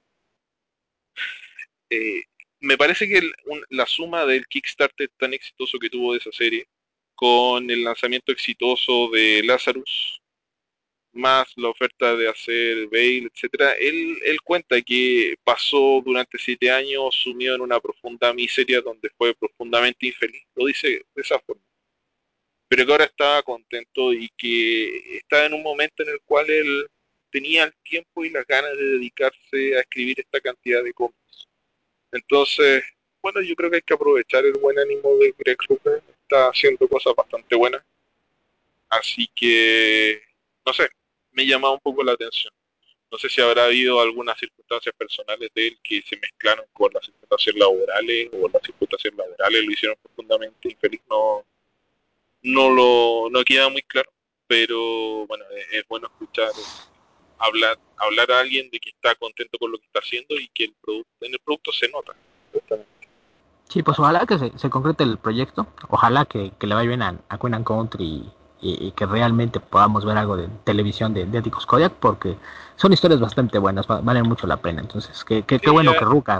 Eh, me parece que el, un, la suma del Kickstarter tan exitoso que tuvo de esa serie, con el lanzamiento exitoso de Lazarus, más la oferta de hacer Bale, etcétera, él, él cuenta que pasó durante siete años sumido en una profunda miseria donde fue profundamente infeliz. Lo dice de esa forma. Pero que ahora estaba contento y que estaba en un momento en el cual él tenía el tiempo y las ganas de dedicarse a escribir esta cantidad de cómics. Entonces, bueno, yo creo que hay que aprovechar el buen ánimo de Greg Rucka, está haciendo cosas bastante buenas, así que, no sé, me llama un poco la atención. No sé si habrá habido algunas circunstancias personales de él que se mezclaron con las circunstancias laborales o las circunstancias laborales lo hicieron profundamente infeliz, no, no lo no queda muy claro, pero bueno, es, es bueno escuchar eh, hablar hablar a alguien de que está contento con lo que está haciendo y que el producto en el producto se nota justamente. sí, pues ojalá que se, se concrete el proyecto, ojalá que, que le vaya bien a, a Queen and Country y, y, que realmente podamos ver algo de televisión de, de Atticus Kodiak, porque son historias bastante buenas, valen mucho la pena. Entonces, qué, qué, qué Sí, bueno ya, que Ruka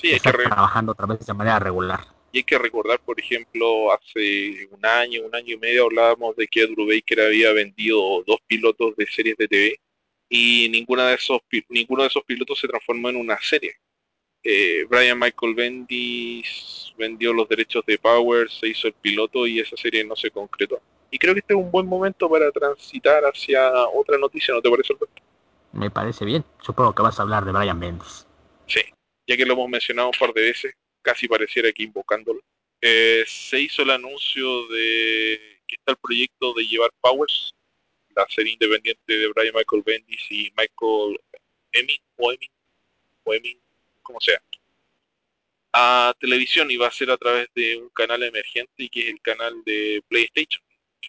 Sí, hay que estar re- trabajando otra vez de manera regular. y hay que recordar, por ejemplo, hace un año, un año y medio hablábamos de que Ed Brubaker había vendido dos pilotos de series de T V y ninguna de esos, pi- ninguno de esos pilotos se transformó en una serie. Eh, Brian Michael Bendis vendió los derechos de Power, se hizo el piloto y esa serie no se concretó. Y creo que este es un buen momento para transitar hacia otra noticia, ¿no te parece, Alberto? Me parece bien. Supongo que vas a hablar de Brian Bendis. Sí, ya que lo hemos mencionado un par de veces, casi pareciera que invocándolo. Eh, se hizo el anuncio de que está el proyecto de llevar Powers, la serie independiente de Brian Michael Bendis y Michael Emin o Emin o Emin, como sea, a televisión y va a ser a través de un canal emergente y que es el canal de PlayStation.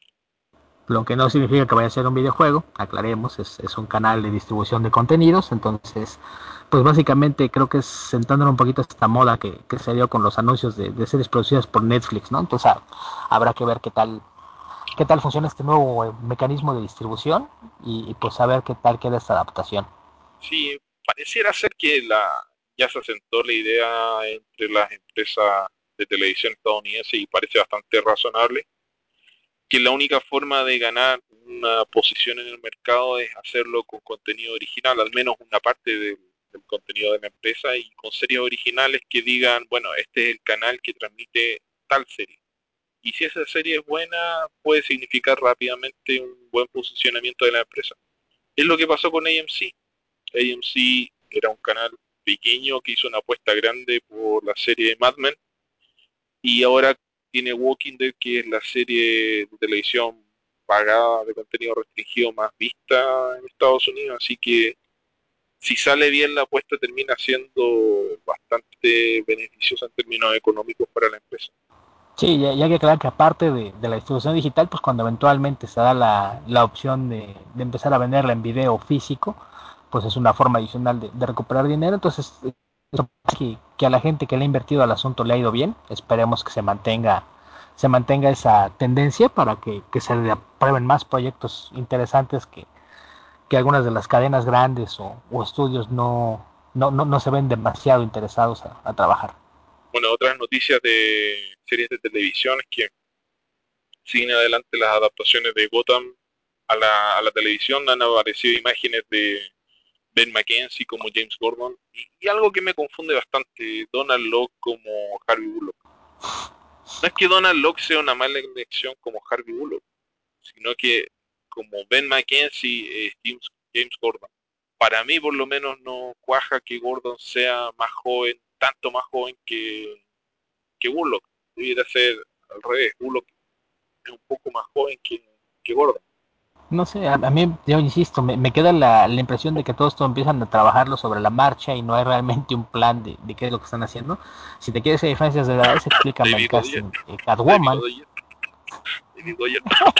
Lo que no significa que vaya a ser un videojuego, aclaremos, es, es un canal de distribución de contenidos, entonces, pues básicamente creo que es sentando un poquito esta moda que, que se dio con los anuncios de, de series producidas por Netflix, ¿no? Entonces ah, habrá que ver qué tal, qué tal funciona este nuevo eh, mecanismo de distribución y, y pues saber qué tal queda esta adaptación. Sí, pareciera ser que la ya se asentó la idea entre las empresas de televisión estadounidenses y parece bastante razonable que la única forma de ganar una posición en el mercado es hacerlo con contenido original, al menos una parte del, del contenido de la empresa y con series originales que digan, bueno, este es el canal que transmite tal serie. Y si esa serie es buena, puede significar rápidamente un buen posicionamiento de la empresa. Es lo que pasó con A M C. A M C era un canal pequeño que hizo una apuesta grande por la serie de Mad Men y ahora tiene Walking Dead, que es la serie de televisión pagada de contenido restringido más vista en Estados Unidos, así que si sale bien la apuesta termina siendo bastante beneficiosa en términos económicos para la empresa. Sí, ya, ya hay que aclarar que aparte de, de la distribución digital, pues cuando eventualmente se da la, la opción de, de empezar a venderla en video físico, pues es una forma adicional de, de recuperar dinero. Entonces, eso que, que a la gente que le ha invertido al asunto le ha ido bien. Esperemos que se mantenga, se mantenga esa tendencia para que, que se aprueben más proyectos interesantes que, que algunas de las cadenas grandes o, o estudios no, no, no, no se ven demasiado interesados a, a trabajar. Bueno, otras noticias de series de televisión es que siguen adelante las adaptaciones de Gotham a la, a la televisión, han aparecido imágenes de Ben McKenzie como James Gordon y, y algo que me confunde bastante, Donald Locke como Harvey Bullock. No es que Donald Locke sea una mala elección como Harvey Bullock, sino que como Ben McKenzie, eh, James, James Gordon. Para mí por lo menos no cuaja que Gordon sea más joven, tanto más joven que, que Bullock. Debiera ser al revés, Bullock es un poco más joven que, que Gordon. No sé, a, a mí, yo insisto, me, me queda la, la impresión de que todos esto empiezan a trabajarlo sobre la marcha y no hay realmente un plan de, de qué es lo que están haciendo. Si te quieres hacer diferencias de edades, explícame el David Goyer, casting de David Catwoman. Goyer, David Goyer.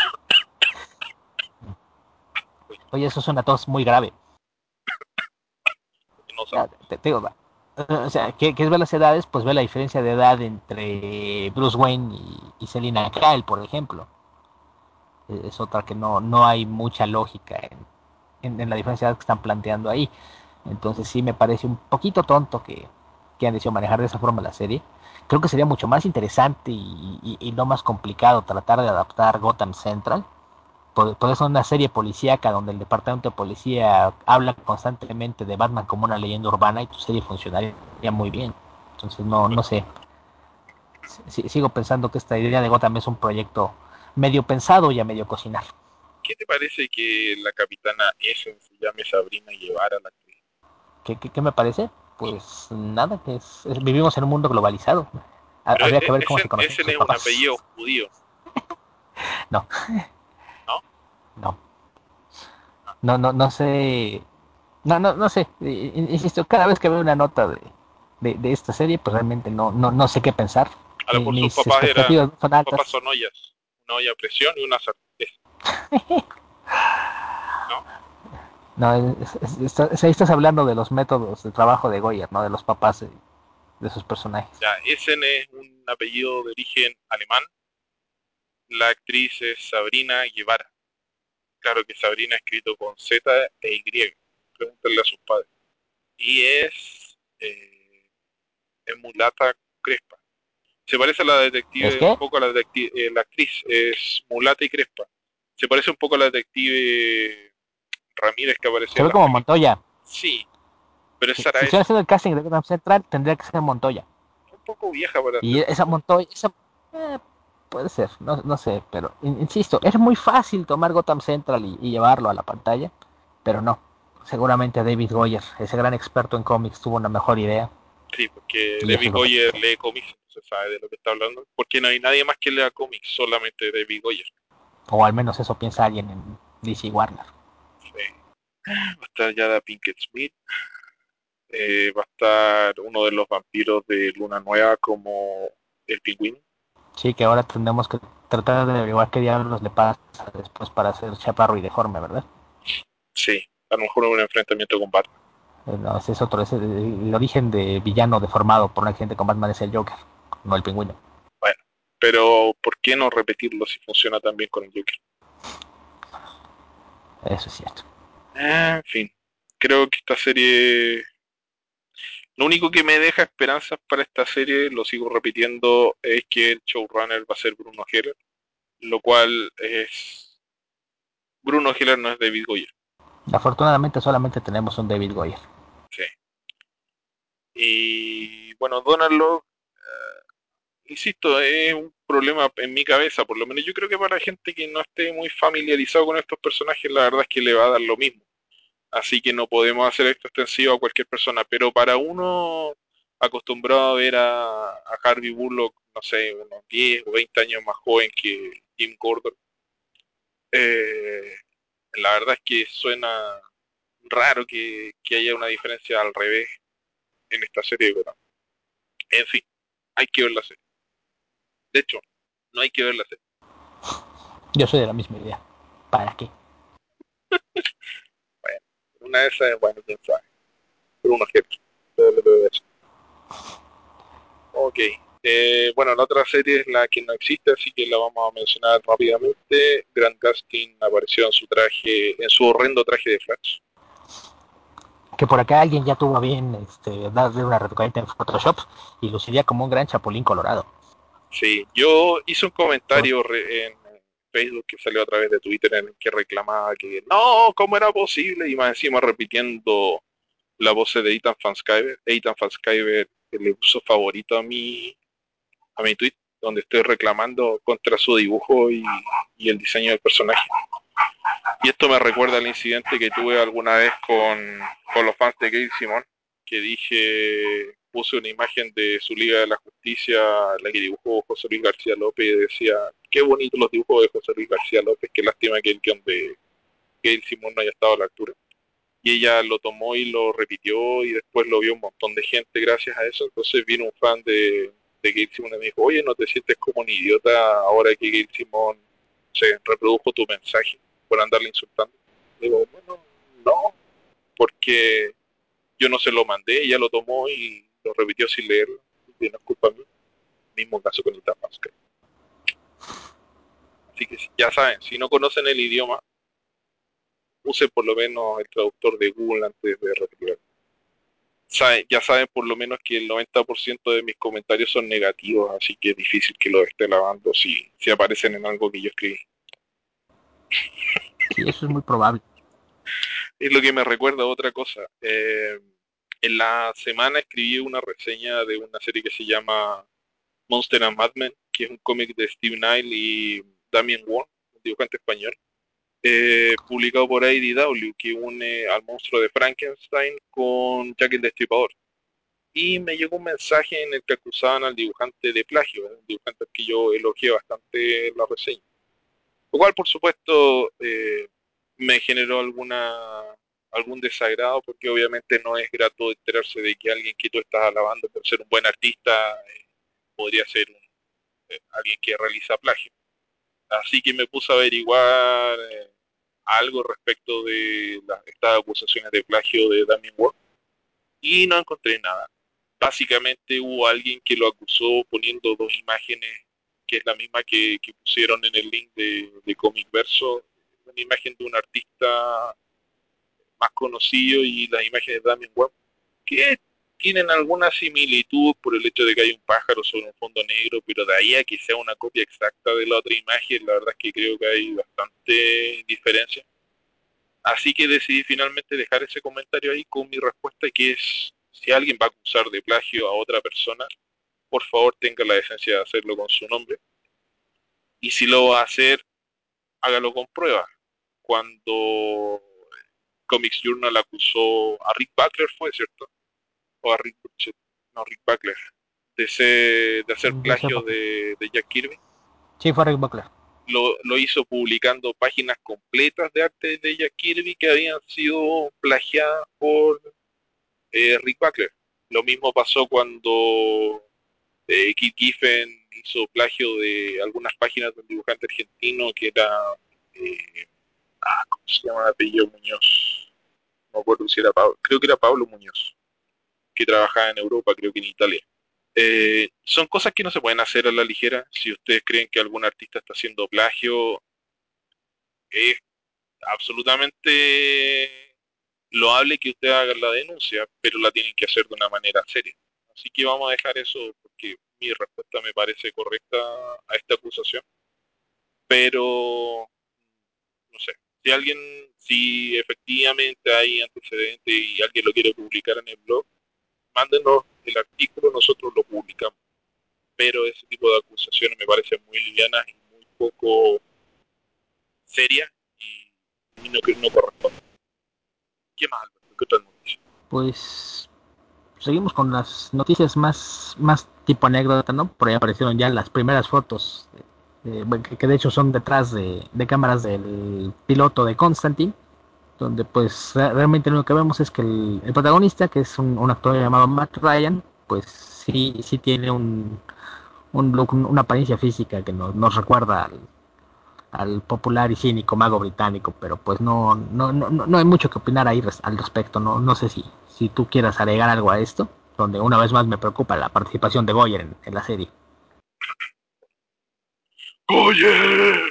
Oye, eso es una tos muy grave. No sabe. Ah, Te, te digo, va. O sea, ¿qué, qué es ver las edades? Pues ve la diferencia de edad entre Bruce Wayne y, y Selina Kyle, por ejemplo. Es otra que no, no hay mucha lógica en, en, en la diferencia de edad que están planteando ahí. Entonces sí me parece un poquito tonto que, que han decidido manejar de esa forma la serie. Creo que sería mucho más interesante y, y, y no más complicado tratar de adaptar Gotham Central. Puede ser una serie policíaca donde el departamento de policía habla constantemente de Batman como una leyenda urbana y tu serie funcionaría muy bien. Entonces no, no sé. S sigo pensando que esta idea de Gotham es un proyecto medio pensado y a medio cocinar. ¿Qué te parece que la capitana Essen se llame Sabrina Guevara la actriz? ¿Qué, qué, qué me parece? Pues nada, que es, es, vivimos en un mundo globalizado. Pero Habría que ver cómo Essen, se conocen Essen sus es un papás. apellido judío, No, ¿no? no, no, no, no sé. No, no, no sé. Insisto, cada vez que veo una nota de, de, de esta serie, pues realmente no, no, no sé qué pensar. A lo Mi, mejor sus mis papás eran, expectativas no son sus papás altas. son ollas, una olla a presión y una sartén, ¿no? No, es, es, es, ahí estás hablando de los métodos de trabajo de Goyer, ¿no? De los papás de, de sus personajes. Ya, Essen es un apellido de origen alemán, la actriz es Sabrina Guevara. Claro que Sabrina escrito con Z e Y, pregúntenle a sus padres. Y es, eh, es mulata crespa. Se parece a la ¿Es detective, un que? poco a la detective, eh, la actriz es mulata y crespa. Se parece un poco a la detective Ramírez que aparecía Se en ve las como películas. Montoya. Sí, pero es Si, Sara si estoy Essen, haciendo el casting de Gotham Central, tendría que ser Montoya. un poco vieja para Y hacer esa Montoya. Montoya, esa, eh, puede ser, no, no sé, pero in- insisto, es muy fácil tomar Gotham Central y, y llevarlo a la pantalla, pero no. Seguramente David Goyer, ese gran experto en cómics, tuvo una mejor idea Sí, porque y eso David es lo que Goyer pasó. lee cómics, entonces sabe de lo que está hablando. Porque no hay nadie más que lea cómics, solamente David Goyer. O al menos eso piensa alguien en D C Warner. Sí. Va a estar Jada Pinkett Smith, eh, va a estar uno de los vampiros de Luna Nueva como el pingüino. Sí, que ahora tendremos que tratar de averiguar qué diablos le pasa después para ser chaparro y deforme, ¿verdad? Sí, a lo mejor un enfrentamiento con Batman. Eh, No, ese es otro, ese, el origen de villano deformado por un accidente con Batman es el Joker, no el pingüino. Bueno, pero ¿por qué no repetirlo si funciona tan bien con el Joker? Eso es cierto. Ah, en fin, creo que esta serie, lo único que me deja esperanzas para esta serie, lo sigo repitiendo, es que el showrunner va a ser Bruno Heller, lo cual es... Bruno Heller no es David Goyer. Afortunadamente solamente tenemos un David Goyer. Sí. Y bueno, Donald Locke, insisto, es un problema en mi cabeza, por lo menos yo creo que para gente que no esté muy familiarizado con estos personajes, la verdad es que le va a dar lo mismo. Así que no podemos hacer esto extensivo a cualquier persona, pero para uno acostumbrado a ver a, a Harvey Bullock, no sé, unos diez o veinte años más joven que Jim Gordon, eh, la verdad es que suena raro que, que haya una diferencia al revés en esta serie, pero en fin, hay que ver la serie. De hecho, no hay que ver la serie. Yo soy de la misma idea. ¿Para qué? Bueno, una de esas, bueno, quién sabe, pero unos jefes. Ok. Eh, bueno, la otra serie es la que no existe, así que la vamos a mencionar rápidamente. Grant Gustin apareció en su traje, en su horrendo traje de Flash. Que por acá alguien ya tuvo bien este, darle una retocadita en Photoshop y luciría como un gran chapulín colorado. Sí, yo hice un Sobre- comentario re- en Facebook que salió a través de Twitter en el que reclamaba que no, ¿cómo era posible? Y más encima repitiendo la voz de Ethan Fanskyver. Ethan Fanskyver, el uso favorito a mi, a mi tweet, donde estoy reclamando contra su dibujo y, y el diseño del personaje. Y esto me recuerda al incidente que tuve alguna vez con, con los fans de Gail Simón, que dije, puse una imagen de su Liga de la Justicia, la que dibujó José Luis García López, y decía, qué bonitos los dibujos de José Luis García López, qué lástima que el guión de Gail Simón no haya estado a la altura. Y ella lo tomó y lo repitió y después lo vio un montón de gente gracias a eso. Entonces vino un fan de, de Gail Simón y me dijo, oye, ¿no te sientes como un idiota ahora que Gail Simón se reprodujo tu mensaje por andarle insultando? Digo, bueno, no, porque yo no se lo mandé, ella lo tomó y lo repitió sin leerlo. Y no es culpa mía. Mismo caso con Ethan Pascal. Así que ya saben, si no conocen el idioma, usen por lo menos el traductor de Google antes de repetirlo. Saben, ya saben por lo menos que el noventa por ciento de mis comentarios son negativos, así que es difícil que los esté lavando si, si aparecen en algo que yo escribí. Sí, eso es muy probable. Es lo que me recuerda a otra cosa. Eh, en la semana escribí una reseña de una serie que se llama Monster and Madmen, que es un cómic de Steve Nile y Damien Wong, un dibujante español, eh, publicado por I D W, que une al monstruo de Frankenstein con Jack el Destripador. Y me llegó un mensaje en el que acusaban al dibujante de plagio, un dibujante que yo elogié bastante en la reseña. Lo cual, por supuesto, eh, me generó alguna algún desagrado porque obviamente no es grato enterarse de que alguien que tú estás alabando por ser un buen artista eh, podría ser un, eh, alguien que realiza plagio. Así que me puse a averiguar eh, algo respecto de la, estas acusaciones de plagio de Damien Ward y no encontré nada. Básicamente hubo alguien que lo acusó poniendo dos imágenes, que es la misma que, que pusieron en el link de, de Comic Verso, una imagen de un artista más conocido y las imágenes de Damien Webb, que tienen alguna similitud por el hecho de que hay un pájaro sobre un fondo negro, pero de ahí a que sea una copia exacta de la otra imagen, la verdad es que creo que hay bastante diferencia. Así que decidí finalmente dejar ese comentario ahí con mi respuesta, que es, si alguien va a acusar de plagio a otra persona, por favor tenga la decencia de hacerlo con su nombre. Y si lo va a hacer, hágalo con pruebas. Cuando Comics Journal acusó a Rick Buckler, fue cierto, o a Rick Burchett, no, Rick Buckler, de, ser, de hacer De esa plagio época. de, de Jack Kirby, Sí, fue Rick Buckler. lo, lo hizo publicando páginas completas de arte de Jack Kirby que habían sido plagiadas por eh, Rick Buckler. Lo mismo pasó cuando eh, Keith Giffen hizo plagio de algunas páginas de un dibujante argentino que era, eh, ah, ¿cómo se llama el apellido Muñoz? No me acuerdo si era Pablo, creo que era Pablo Muñoz, que trabajaba en Europa, creo que en Italia. Eh, son cosas que no se pueden hacer a la ligera. Si ustedes creen que algún artista está haciendo plagio, es absolutamente loable que usted haga la denuncia, pero la tienen que hacer de una manera seria. Así que vamos a dejar eso porque mi respuesta me parece correcta a esta acusación, pero no sé, si alguien, si efectivamente hay antecedentes y alguien lo quiere publicar en el blog, mándenos el artículo, nosotros lo publicamos. Pero ese tipo de acusaciones me parecen muy livianas y muy poco serias y no, no corresponde. ¿Qué más, Alberto? ¿Qué otra noticia? Pues seguimos con las noticias más, más tipo anécdota, ¿no? Por ahí aparecieron ya las primeras fotos, eh, que, que de hecho son detrás de, de cámaras del piloto de Constantine, donde pues realmente lo que vemos es que el, el protagonista, que es un, un actor llamado Matt Ryan, pues sí, sí tiene un, un look, una apariencia física que nos, nos recuerda al, al popular y cínico mago británico, pero pues no, no, no, no hay mucho que opinar ahí res, al respecto, no, no sé si, si tú quieras agregar algo a esto, donde una vez más me preocupa la participación de Goyer en, en la serie. ¡Goyer!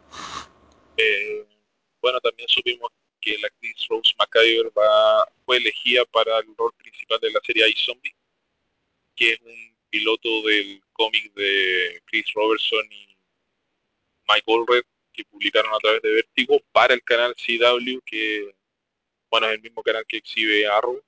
Eh, bueno, también supimos que la actriz Rose McIver va, fue elegida para el rol principal de la serie iZombie, que es un piloto del cómic de Chris Robertson y Mike Allred, que publicaron a través de Vértigo para el canal C W, que bueno, es el mismo canal que exhibe Arrow.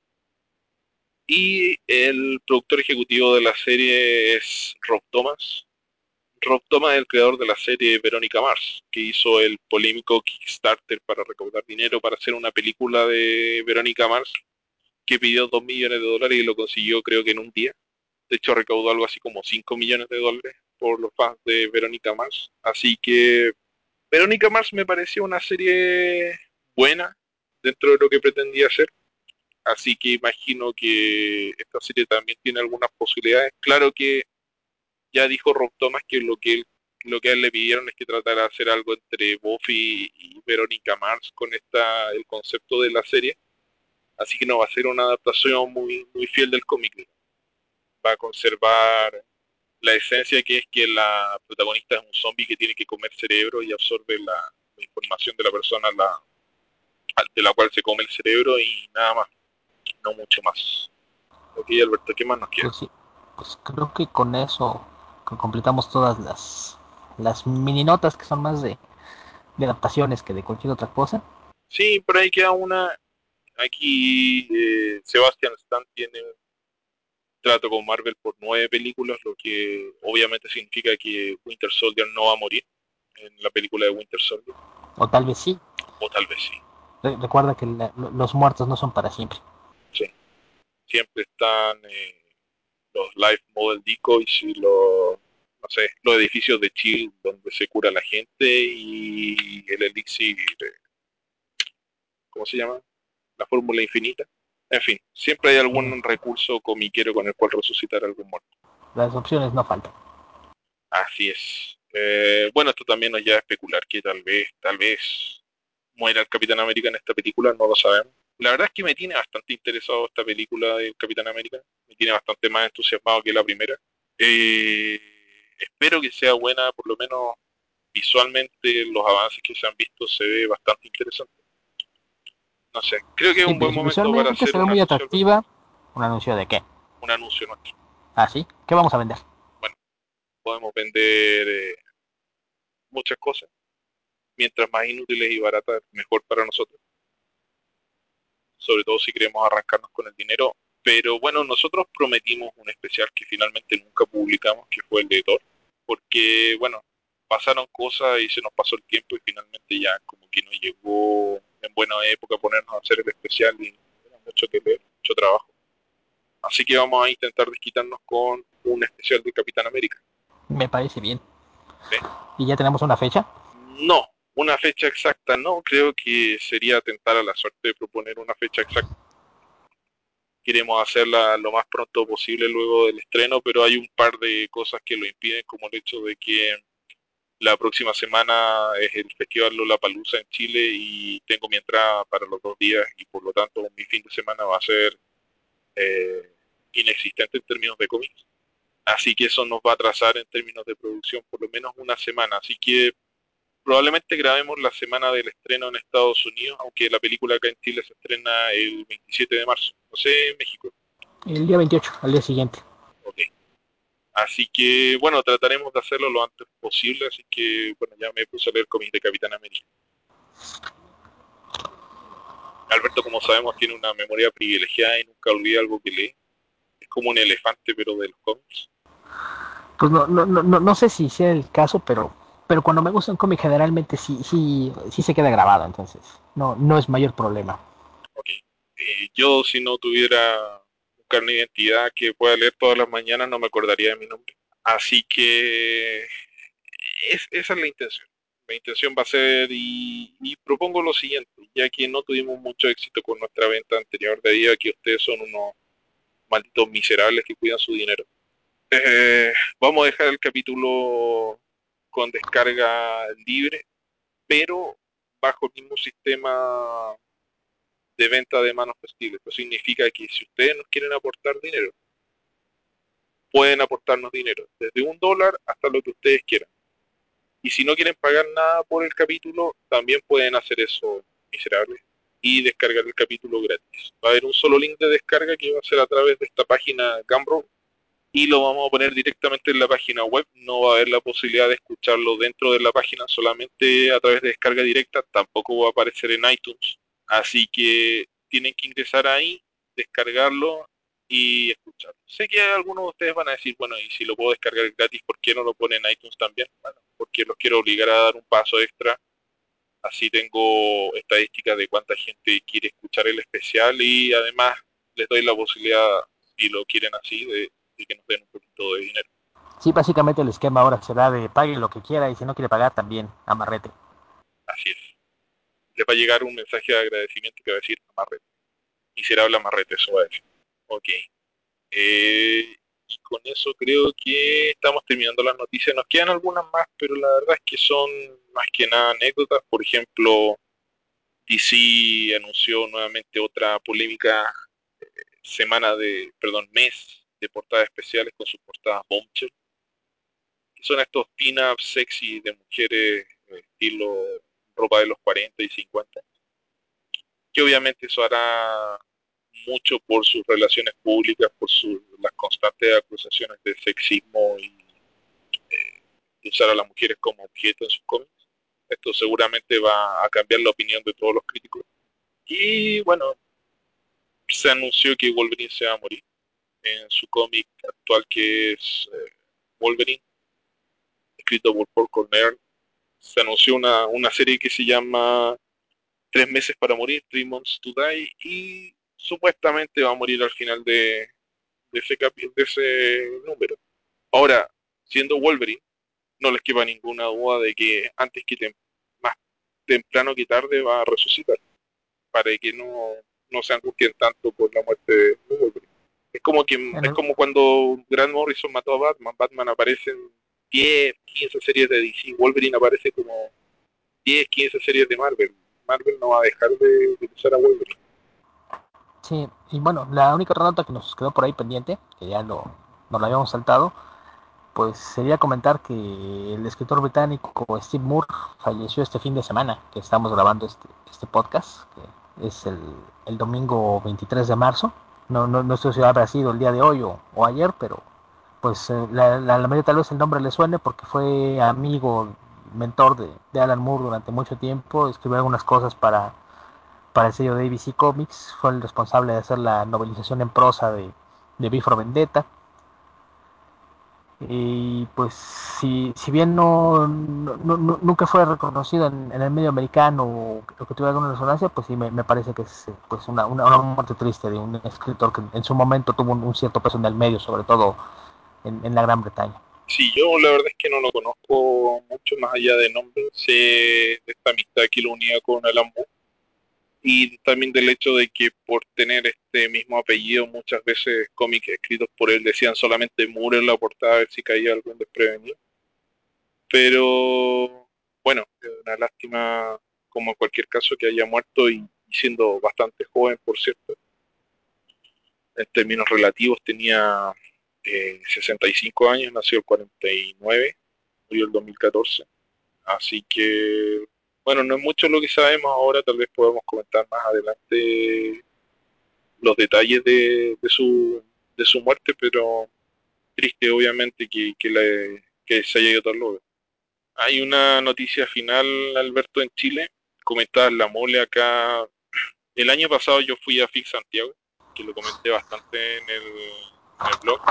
Y el productor ejecutivo de la serie es Rob Thomas. Rob Thomas es el creador de la serie Verónica Mars, que hizo el polémico Kickstarter para recaudar dinero para hacer una película de Verónica Mars, que pidió dos millones de dólares y lo consiguió creo que en un día. De hecho, recaudó algo así como cinco millones de dólares por los fans de Verónica Mars. Así que Verónica Mars me pareció una serie buena dentro de lo que pretendía hacer. Así que imagino que esta serie también tiene algunas posibilidades. Claro que ya dijo Rob Thomas que lo que él, lo que a él le pidieron es que tratara de hacer algo entre Buffy y Verónica Mars con esta el concepto de la serie. Así que no va a ser una adaptación muy, muy fiel del cómic. Va a conservar la esencia, que es que la protagonista es un zombie que tiene que comer cerebro y absorbe la, la información de la persona la, de la cual se come el cerebro y nada más, no mucho más. Ok, Alberto, ¿qué más nos queda? Pues sí, pues creo que con eso completamos todas las, las mini notas que son más de, de adaptaciones que de cualquier otra cosa. Sí, por ahí queda una. Aquí eh, Sebastian Stan tiene un trato con Marvel por nueve películas, lo que obviamente significa que Winter Soldier no va a morir en la película de Winter Soldier, O tal vez sí. o tal vez sí. Re- recuerda que la, los muertos no son para siempre. Sí. Siempre están eh, los Life Model Decoys y los, no sé, los edificios de Chill donde se cura la gente y el elixir, eh, ¿cómo se llama? La fórmula infinita. En fin, siempre hay Eh, algún recurso comiquero con el cual resucitar a algún muerto. las opciones no faltan. Así es. Eh, bueno, esto también nos lleva a especular que tal vez, tal vez muera el Capitán América en esta película, no lo sabemos. La verdad es que me tiene bastante interesado esta película del Capitán América, me tiene bastante más entusiasmado que la primera. Eh, espero que sea buena, por lo menos visualmente los avances que se han visto se ve bastante interesante. No sé, creo que es Sí, un buen vis- momento para visualmente hacer se ve un muy anuncio, atractiva. Alberto. ¿Un anuncio de qué? Un anuncio nuestro. ¿Ah, sí? ¿Qué vamos a vender? Bueno, podemos vender eh, muchas cosas. Mientras más inútiles y baratas, mejor para nosotros. Sobre todo si queremos arrancarnos con el dinero. Pero bueno, nosotros prometimos un especial que finalmente nunca publicamos, que fue el de Thor. Porque, bueno, pasaron cosas y se nos pasó el tiempo y finalmente ya como que nos llegó en buena época ponernos a hacer el especial y era mucho que ver, mucho trabajo. Así que vamos a intentar desquitarnos con un especial de Capitán América. Me parece bien. ¿Sí? ¿Y ya tenemos una fecha? No, una fecha exacta no, creo que sería atentar a la suerte de proponer una fecha exacta. Queremos hacerla lo más pronto posible luego del estreno, pero hay un par de cosas que lo impiden, como el hecho de que la próxima semana es el Festival Lollapalooza en Chile y tengo mi entrada para los dos días y por lo tanto mi fin de semana va a ser eh, inexistente en términos de cómics. Así que eso nos va a atrasar en términos de producción por lo menos una semana. Así que probablemente grabemos la semana del estreno en Estados Unidos, aunque la película acá en Chile se estrena el veintisiete de marzo. No sé, en México. El día veintiocho, al día siguiente. Ok. Así que, bueno, trataremos de hacerlo lo antes posible. Así que, bueno, ya me puse a leer cómics de Capitán América. Alberto, como sabemos, tiene una memoria privilegiada y nunca olvida algo que lee. Es como un elefante, pero de los cómics. Pues no, no, no, no sé si sea el caso, pero, pero cuando me gusta un cómic generalmente sí, sí, sí se queda grabado, entonces no, no es mayor problema. Ok. Eh, yo, si no tuviera un carnet de identidad que pueda leer todas las mañanas, no me acordaría de mi nombre. Así que es, esa es la intención. La intención va a ser, y, y propongo lo siguiente, ya que no tuvimos mucho éxito con nuestra venta anterior, debido a que ustedes son unos malditos miserables que cuidan su dinero. Eh, vamos a dejar el capítulo con descarga libre, pero bajo el mismo sistema de venta de manos textiles. Eso significa que si ustedes nos quieren aportar dinero, pueden aportarnos dinero, desde un dólar hasta lo que ustedes quieran. Y si no quieren pagar nada por el capítulo, también pueden hacer eso, miserables, y descargar el capítulo gratis. Va a haber un solo link de descarga que va a ser a través de esta página Gumroad y lo vamos a poner directamente en la página web. No va a haber la posibilidad de escucharlo dentro de la página, solamente a través de descarga directa. Tampoco va a aparecer en iTunes. Así que tienen que ingresar ahí, descargarlo y escucharlo. Sé que algunos de ustedes van a decir, bueno, y si lo puedo descargar gratis, ¿por qué no lo ponen en iTunes también? Bueno, porque los quiero obligar a dar un paso extra. Así tengo estadísticas de cuánta gente quiere escuchar el especial y además les doy la posibilidad, si lo quieren así, de, de que nos den un poquito de dinero. Sí, básicamente el esquema ahora será de pague lo que quiera y si no quiere pagar también, amarrete. Así es. Les va a llegar un mensaje de agradecimiento que va a decir amarrete. Miserable amarrete, eso va a decir. Ok. Eh, y con eso creo que estamos terminando las noticias. Nos quedan algunas más, pero la verdad es que son más que nada anécdotas. Por ejemplo, D C anunció nuevamente otra polémica semana de, perdón, mes de portadas especiales con sus portadas Bombshell, que son estos pin-ups sexy de mujeres eh, estilo ropa de los cuarenta y cincuenta, que obviamente eso hará mucho por sus relaciones públicas, por su, las constantes acusaciones de sexismo y de usar a las mujeres como objeto en sus cómics. Esto seguramente va a cambiar la opinión de todos los críticos. Y bueno, se anunció que Wolverine se va a morir en su cómic actual que es eh, Wolverine, escrito por Paul Cornell. Se anunció una, una serie que se llama Tres meses para morir, Three Months to Die, y supuestamente va a morir al final de, de ese, capi- de ese número. Ahora, siendo Wolverine, no les quepa ninguna duda de que antes que tem más temprano que tarde va a resucitar, para que no, no se angustien tanto por la muerte de Wolverine. Es como que En es el, como cuando Grant Morrison mató a Batman, Batman aparece en diez, quince series de D C, Wolverine aparece como diez, quince series de Marvel. Marvel no va a dejar de utilizar a Wolverine. sí, y bueno, la única otra nota que nos quedó por ahí pendiente, que ya lo, nos la habíamos saltado, pues sería comentar que el escritor británico Steve Moore falleció este fin de semana, que estamos grabando este, este podcast, que es el, el domingo veintitrés de marzo. no, no, no sé si habrá sido el día de hoy o, o ayer, pero pues eh, la, la, la mayoría tal vez el nombre le suene porque fue amigo, mentor de, de Alan Moore durante mucho tiempo, escribió algunas cosas para, para el sello de A B C Comics, fue el responsable de hacer la novelización en prosa de, de V for Vendetta. Y pues si, si bien no, no, no nunca fue reconocido en, en el medio americano o, o que tuviera alguna resonancia, pues sí me, me parece que es pues una, una, una, muerte triste de un escritor que en su momento tuvo un, un cierto peso en el medio, sobre todo en, en la Gran Bretaña. Sí, yo la verdad es que no lo conozco mucho más allá de nombre, sé de esta amistad que lo unía con Alan Moore y también del hecho de que por tener este mismo apellido muchas veces cómics escritos por él decían solamente Moore en la portada a ver si caía algún desprevenido. Pero bueno, es una lástima como en cualquier caso que haya muerto y, y siendo bastante joven, por cierto. En términos relativos tenía eh, sesenta y cinco años, nació el cuarenta y nueve, murió el dos mil catorce. Así que, bueno, no es mucho lo que sabemos ahora, tal vez podamos comentar más adelante los detalles de, de su, de su muerte, pero triste obviamente que, que, la- que se haya ido tan luego. Hay una noticia final, Alberto, en Chile. Comentabas la mole acá. El año pasado yo fui a Fix Santiago, que lo comenté bastante en el, en el blog.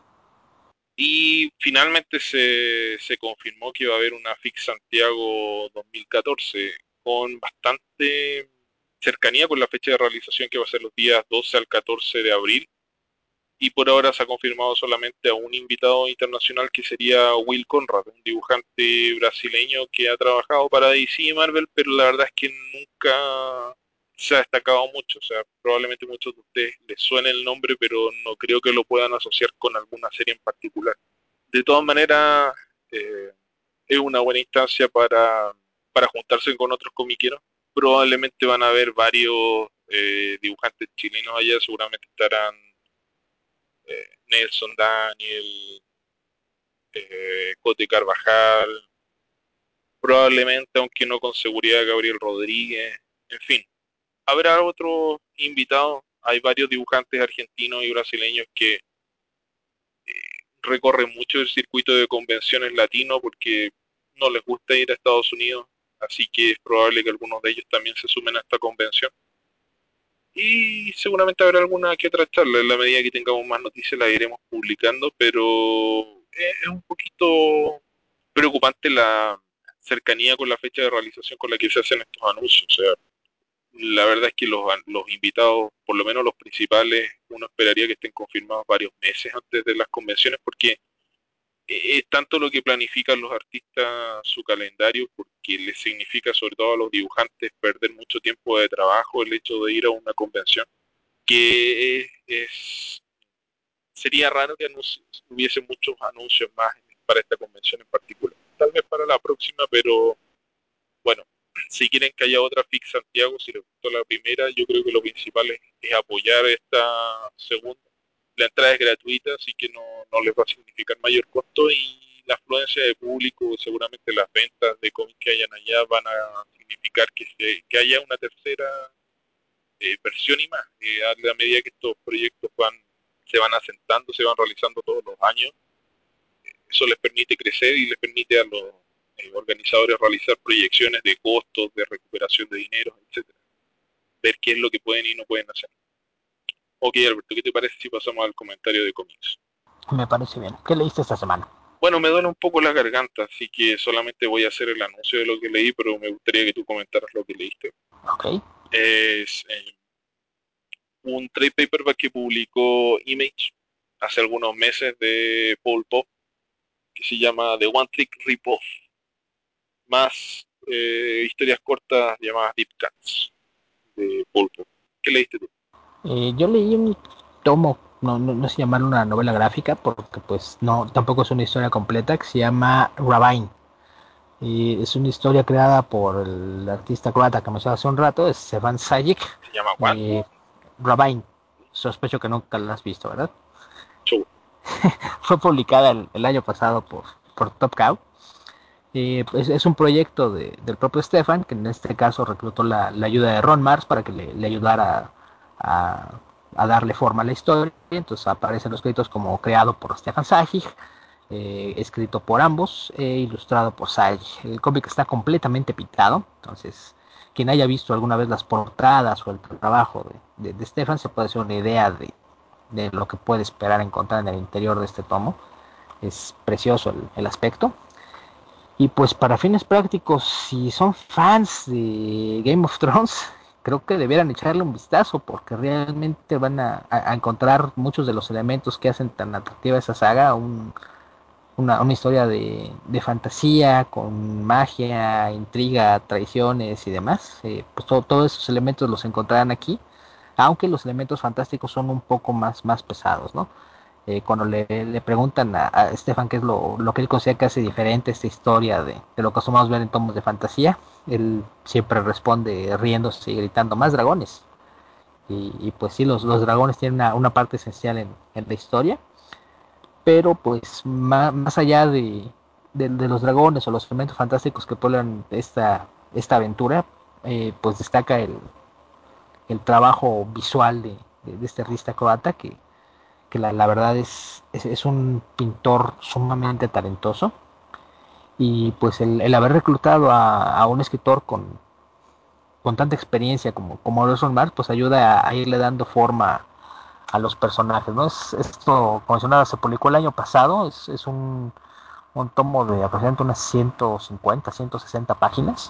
Y finalmente se, se confirmó que iba a haber una Fix Santiago dos mil catorce con bastante cercanía con la fecha de realización que va a ser los días doce al catorce de abril. Y por ahora se ha confirmado solamente a un invitado internacional que sería Will Conrad, un dibujante brasileño que ha trabajado para D C y Marvel, pero la verdad es que nunca se ha destacado mucho. O sea, probablemente muchos de ustedes les suene el nombre, pero no creo que lo puedan asociar con alguna serie en particular. De todas maneras, eh, es una buena instancia para, para juntarse con otros comiqueros. Probablemente van a haber varios eh, dibujantes chilenos allá, seguramente estarán eh, Nelson Daniel, eh, Cote Carvajal, probablemente, aunque no con seguridad, Gabriel Rodríguez, en fin, habrá otros invitados. Hay varios dibujantes argentinos y brasileños que recorren mucho el circuito de convenciones latino porque no les gusta ir a Estados Unidos, así que es probable que algunos de ellos también se sumen a esta convención. Y seguramente habrá alguna que otra charla, en la medida que tengamos más noticias la iremos publicando, pero es un poquito preocupante la cercanía con la fecha de realización con la que se hacen estos anuncios. O sea, la verdad es que los, los invitados, por lo menos los principales, uno esperaría que estén confirmados varios meses antes de las convenciones, porque es tanto lo que planifican los artistas su calendario, porque les significa sobre todo a los dibujantes perder mucho tiempo de trabajo el hecho de ir a una convención, que es, es sería raro que anunci- hubiese muchos anuncios más para esta convención en particular. Tal vez para la próxima, pero bueno, si quieren que haya otra Fix Santiago, si les gustó la primera, yo creo que lo principal es, es apoyar esta segunda. La entrada es gratuita, así que no, no les va a significar mayor costo y la afluencia de público, seguramente las ventas de cómics que hayan allá van a significar que, se, que haya una tercera eh, versión y más. Eh, a la medida que estos proyectos van, se van asentando, se van realizando todos los años, eso les permite crecer y les permite a los eh, organizadores realizar proyecciones de costos, de recuperación de dinero, etcétera. Ver qué es lo que pueden y no pueden hacer. Ok, Alberto, ¿qué te parece si pasamos al comentario de cómics? Me parece bien. ¿Qué leíste esta semana? Bueno, me duele un poco la garganta, así que solamente voy a hacer el anuncio de lo que leí, pero me gustaría que tú comentaras lo que leíste. Ok. Es eh, un trade paperback que publicó Image hace algunos meses de Paul Pop, que se llama The One Trick Ripoff, más eh, historias cortas llamadas Deep Cuts de Paul Pop. ¿Qué leíste tú? Eh, yo leí un tomo, no, no, no sé llamarlo una novela gráfica, porque pues no, tampoco es una historia completa, que se llama Ravine. Y es una historia creada por el artista croata que me mencioné hace un rato, es Stefan Sajic. ¿Se llama Juan? Eh, Ravine, sospecho que nunca lo has visto, ¿verdad? Show. Fue publicada el, el año pasado por, por Top Cow. Eh, pues es un proyecto de, del propio Stefan, que en este caso reclutó la, la ayuda de Ron Mars para que le, le ayudara a, a a darle forma a la historia. Entonces aparecen los créditos como creado por Stefan Sajic, eh, escrito por ambos e ilustrado por Sajic. El cómic está completamente pintado, entonces quien haya visto alguna vez las portadas o el trabajo de, de, de Stefan se puede hacer una idea de, de lo que puede esperar encontrar en el interior de este tomo. Es precioso el, el aspecto. Y pues para fines prácticos, si son fans de Game of Thrones, creo que debieran echarle un vistazo porque realmente van a, a encontrar muchos de los elementos que hacen tan atractiva esa saga, un, una, una, historia de, de, fantasía con magia, intriga, traiciones y demás. Eh, pues todo, todos esos elementos los encontrarán aquí, aunque los elementos fantásticos son un poco más, más pesados, ¿no? Eh, cuando le, le preguntan a, a Stefan qué es lo, lo que él considera que hace diferente esta historia de, de lo que acostumbramos ver en tomos de fantasía, él siempre responde riéndose y gritando más dragones. Y, y pues sí, los, los dragones tienen una, una parte esencial en, en, la historia, pero pues más, más allá de, de, de, los dragones o los elementos fantásticos que poblan esta, esta aventura, eh, pues destaca el, el trabajo visual de, de, de este artista croata que que la, la verdad es, es, es, un pintor sumamente talentoso y pues el, el haber reclutado a, a, un escritor con, con tanta experiencia como, como Orson Mars pues ayuda a, a, irle dando forma a los personajes, ¿no? Es, esto, como mencionaba, se publicó el año pasado, es, es un, un tomo de aproximadamente unas ciento cincuenta, ciento sesenta páginas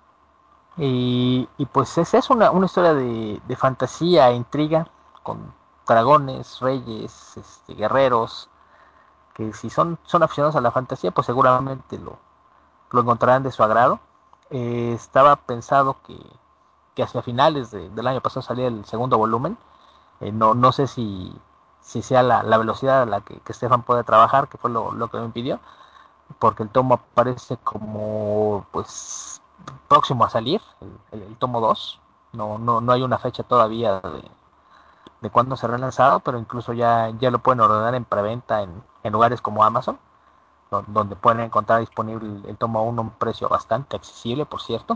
y, y pues es, es una, una historia de, de fantasía e intriga con dragones, reyes, este, guerreros, que si son, son aficionados a la fantasía, pues seguramente lo, lo encontrarán de su agrado. Eh, estaba pensado que, que hacia finales de, del año pasado salía el segundo volumen. Eh, no, no sé si, si sea la, la velocidad a la que, que Stefan puede trabajar, que fue lo, lo que me impidió, porque el tomo aparece como pues próximo a salir, el, el, el tomo dos. No, no, no hay una fecha todavía de, de cuándo será lanzado, pero incluso ya, ya lo pueden ordenar en preventa en, en lugares como Amazon, donde pueden encontrar disponible el, el tomo uno a un precio bastante accesible, por cierto.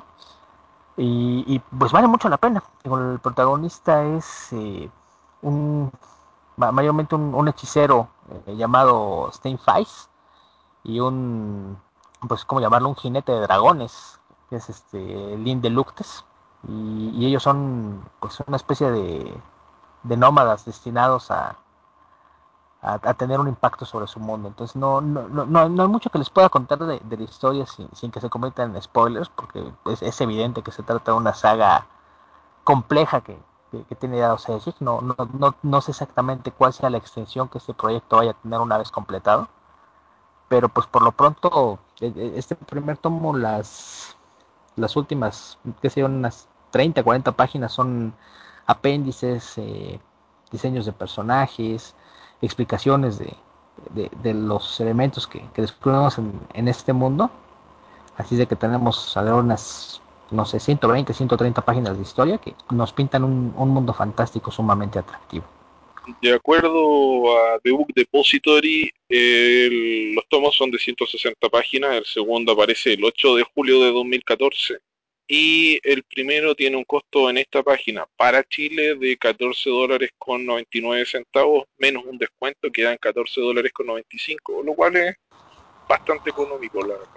Y, y pues vale mucho la pena. El protagonista es eh, un mayormente un, un hechicero eh, llamado Steinfeis y un, pues cómo llamarlo, un jinete de dragones, que es este Lin de Luctes. Y, y ellos son pues una especie de, de nómadas destinados a, a, a, tener un impacto sobre su mundo. Entonces no, no, no, no hay mucho que les pueda contar de, de la historia sin, sin que se conviertan en spoilers, porque es, es evidente que se trata de una saga compleja que, que, que tiene dado Sejik. No, no, no, no sé exactamente cuál sea la extensión que este proyecto vaya a tener una vez completado, pero pues por lo pronto este primer tomo, las, las últimas, que sean unas treinta, cuarenta páginas son apéndices, eh, diseños de personajes, explicaciones de, de, de los elementos que, que descubrimos en, en este mundo. Así de que tenemos alrededor unas, no sé, ciento veinte, ciento treinta páginas de historia que nos pintan un, un mundo fantástico sumamente atractivo. De acuerdo a The Book Depository, el, los tomos son de ciento sesenta páginas, el segundo aparece el ocho de julio de dos mil catorce y el primero tiene un costo en esta página para Chile de catorce dólares con noventa y nueve centavos, menos un descuento quedan catorce dólares con noventa y cinco, lo cual es bastante económico, la verdad.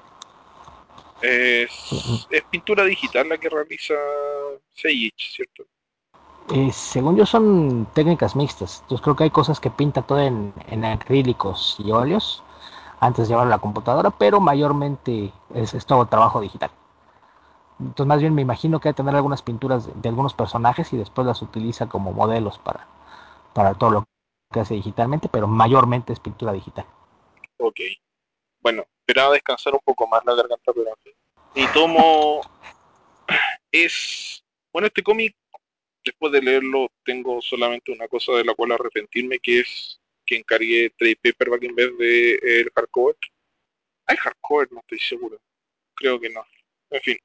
Es, es pintura digital la que realiza Seiyich, ¿cierto? Eh, según yo son técnicas mixtas, entonces creo que hay cosas que pinta todo en, en acrílicos y óleos antes de llevarlo a la computadora, pero mayormente es, es todo trabajo digital. Entonces más bien me imagino que hay que tener algunas pinturas de, de algunos personajes y después las utiliza como modelos para, para todo lo que hace digitalmente, pero mayormente es pintura digital. Ok. Bueno, esperaba descansar un poco más la garganta, pero en fin. Mi tomo es... Bueno, este cómic, después de leerlo, tengo solamente una cosa de la cual arrepentirme, que es que encargué trade paperback en vez de el hardcover. ¿Hay hardcover? No estoy seguro. Creo que no. En fin,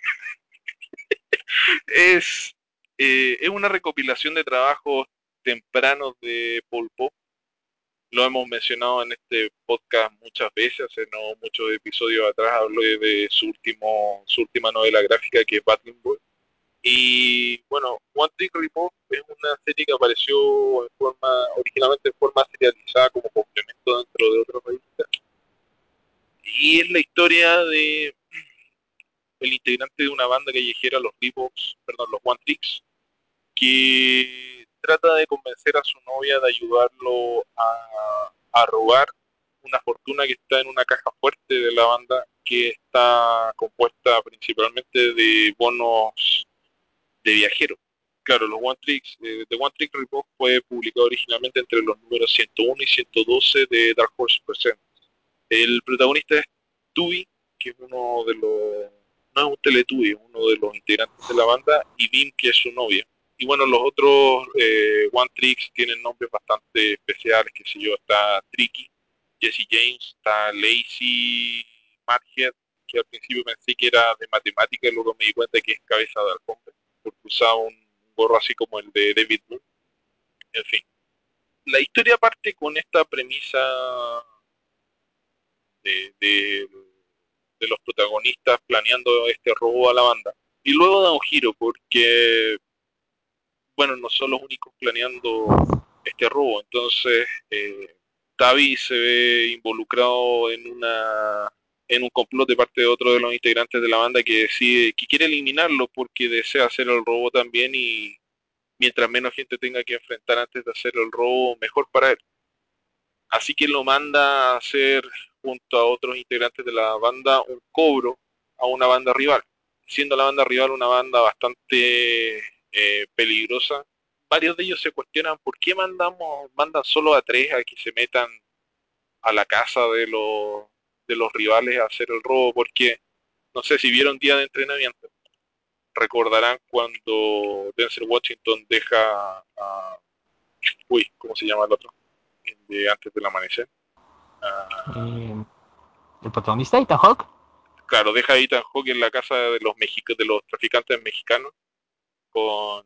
es, eh, es una recopilación de trabajos tempranos de Paul Poe. Lo hemos mencionado en este podcast muchas veces, hace no muchos episodios atrás hablé de su último, su última novela gráfica que es Battling Boy. Y bueno, One Trick Report es una serie que apareció en forma, originalmente en forma serializada como complemento dentro de otras revistas. Y es la historia de el integrante de una banda callejera, los Reeboks, perdón, los One Tricks, que trata de convencer a su novia de ayudarlo a, a robar una fortuna que está en una caja fuerte de la banda, que está compuesta principalmente de bonos de viajeros. Claro, los One Tricks, eh, The One Trick Report fue publicado originalmente entre los números ciento uno y ciento doce de Dark Horse Presents. El protagonista es Tubby, que es uno de los, no es un Teletubby, es uno de los integrantes de la banda, y Bim, que es su novia. Y bueno, los otros eh, One Tricks tienen nombres bastante especiales, que sé yo, está Tricky, Jesse James, está Lacey, Madhead, que al principio pensé que era de matemática y luego me di cuenta que es cabeza de alfombra, porque usaba un gorro así como el de David Moon. En fin, la historia parte con esta premisa de, de, de los protagonistas planeando este robo a la banda. Y luego da un giro porque, bueno, no son los únicos planeando este robo. Entonces, eh, Tavi se ve involucrado en una en un complot de parte de otro de los integrantes de la banda que decide que quiere eliminarlo porque desea hacer el robo también y mientras menos gente tenga que enfrentar antes de hacer el robo, mejor para él. Así que lo manda a hacer junto a otros integrantes de la banda un cobro a una banda rival, siendo la banda rival una banda bastante eh, peligrosa. Varios de ellos se cuestionan por qué mandamos, mandan solo a tres a que se metan a la casa de los, de los rivales a hacer el robo, porque no sé si vieron día de entrenamiento, recordarán cuando Denzel Washington deja a, uy, ¿cómo se llama el otro? El de antes del amanecer. Ah, Eh, el protagonista, Ethan Hawke. claro, deja a Ethan Hawke en la casa de los mexic de los traficantes mexicanos con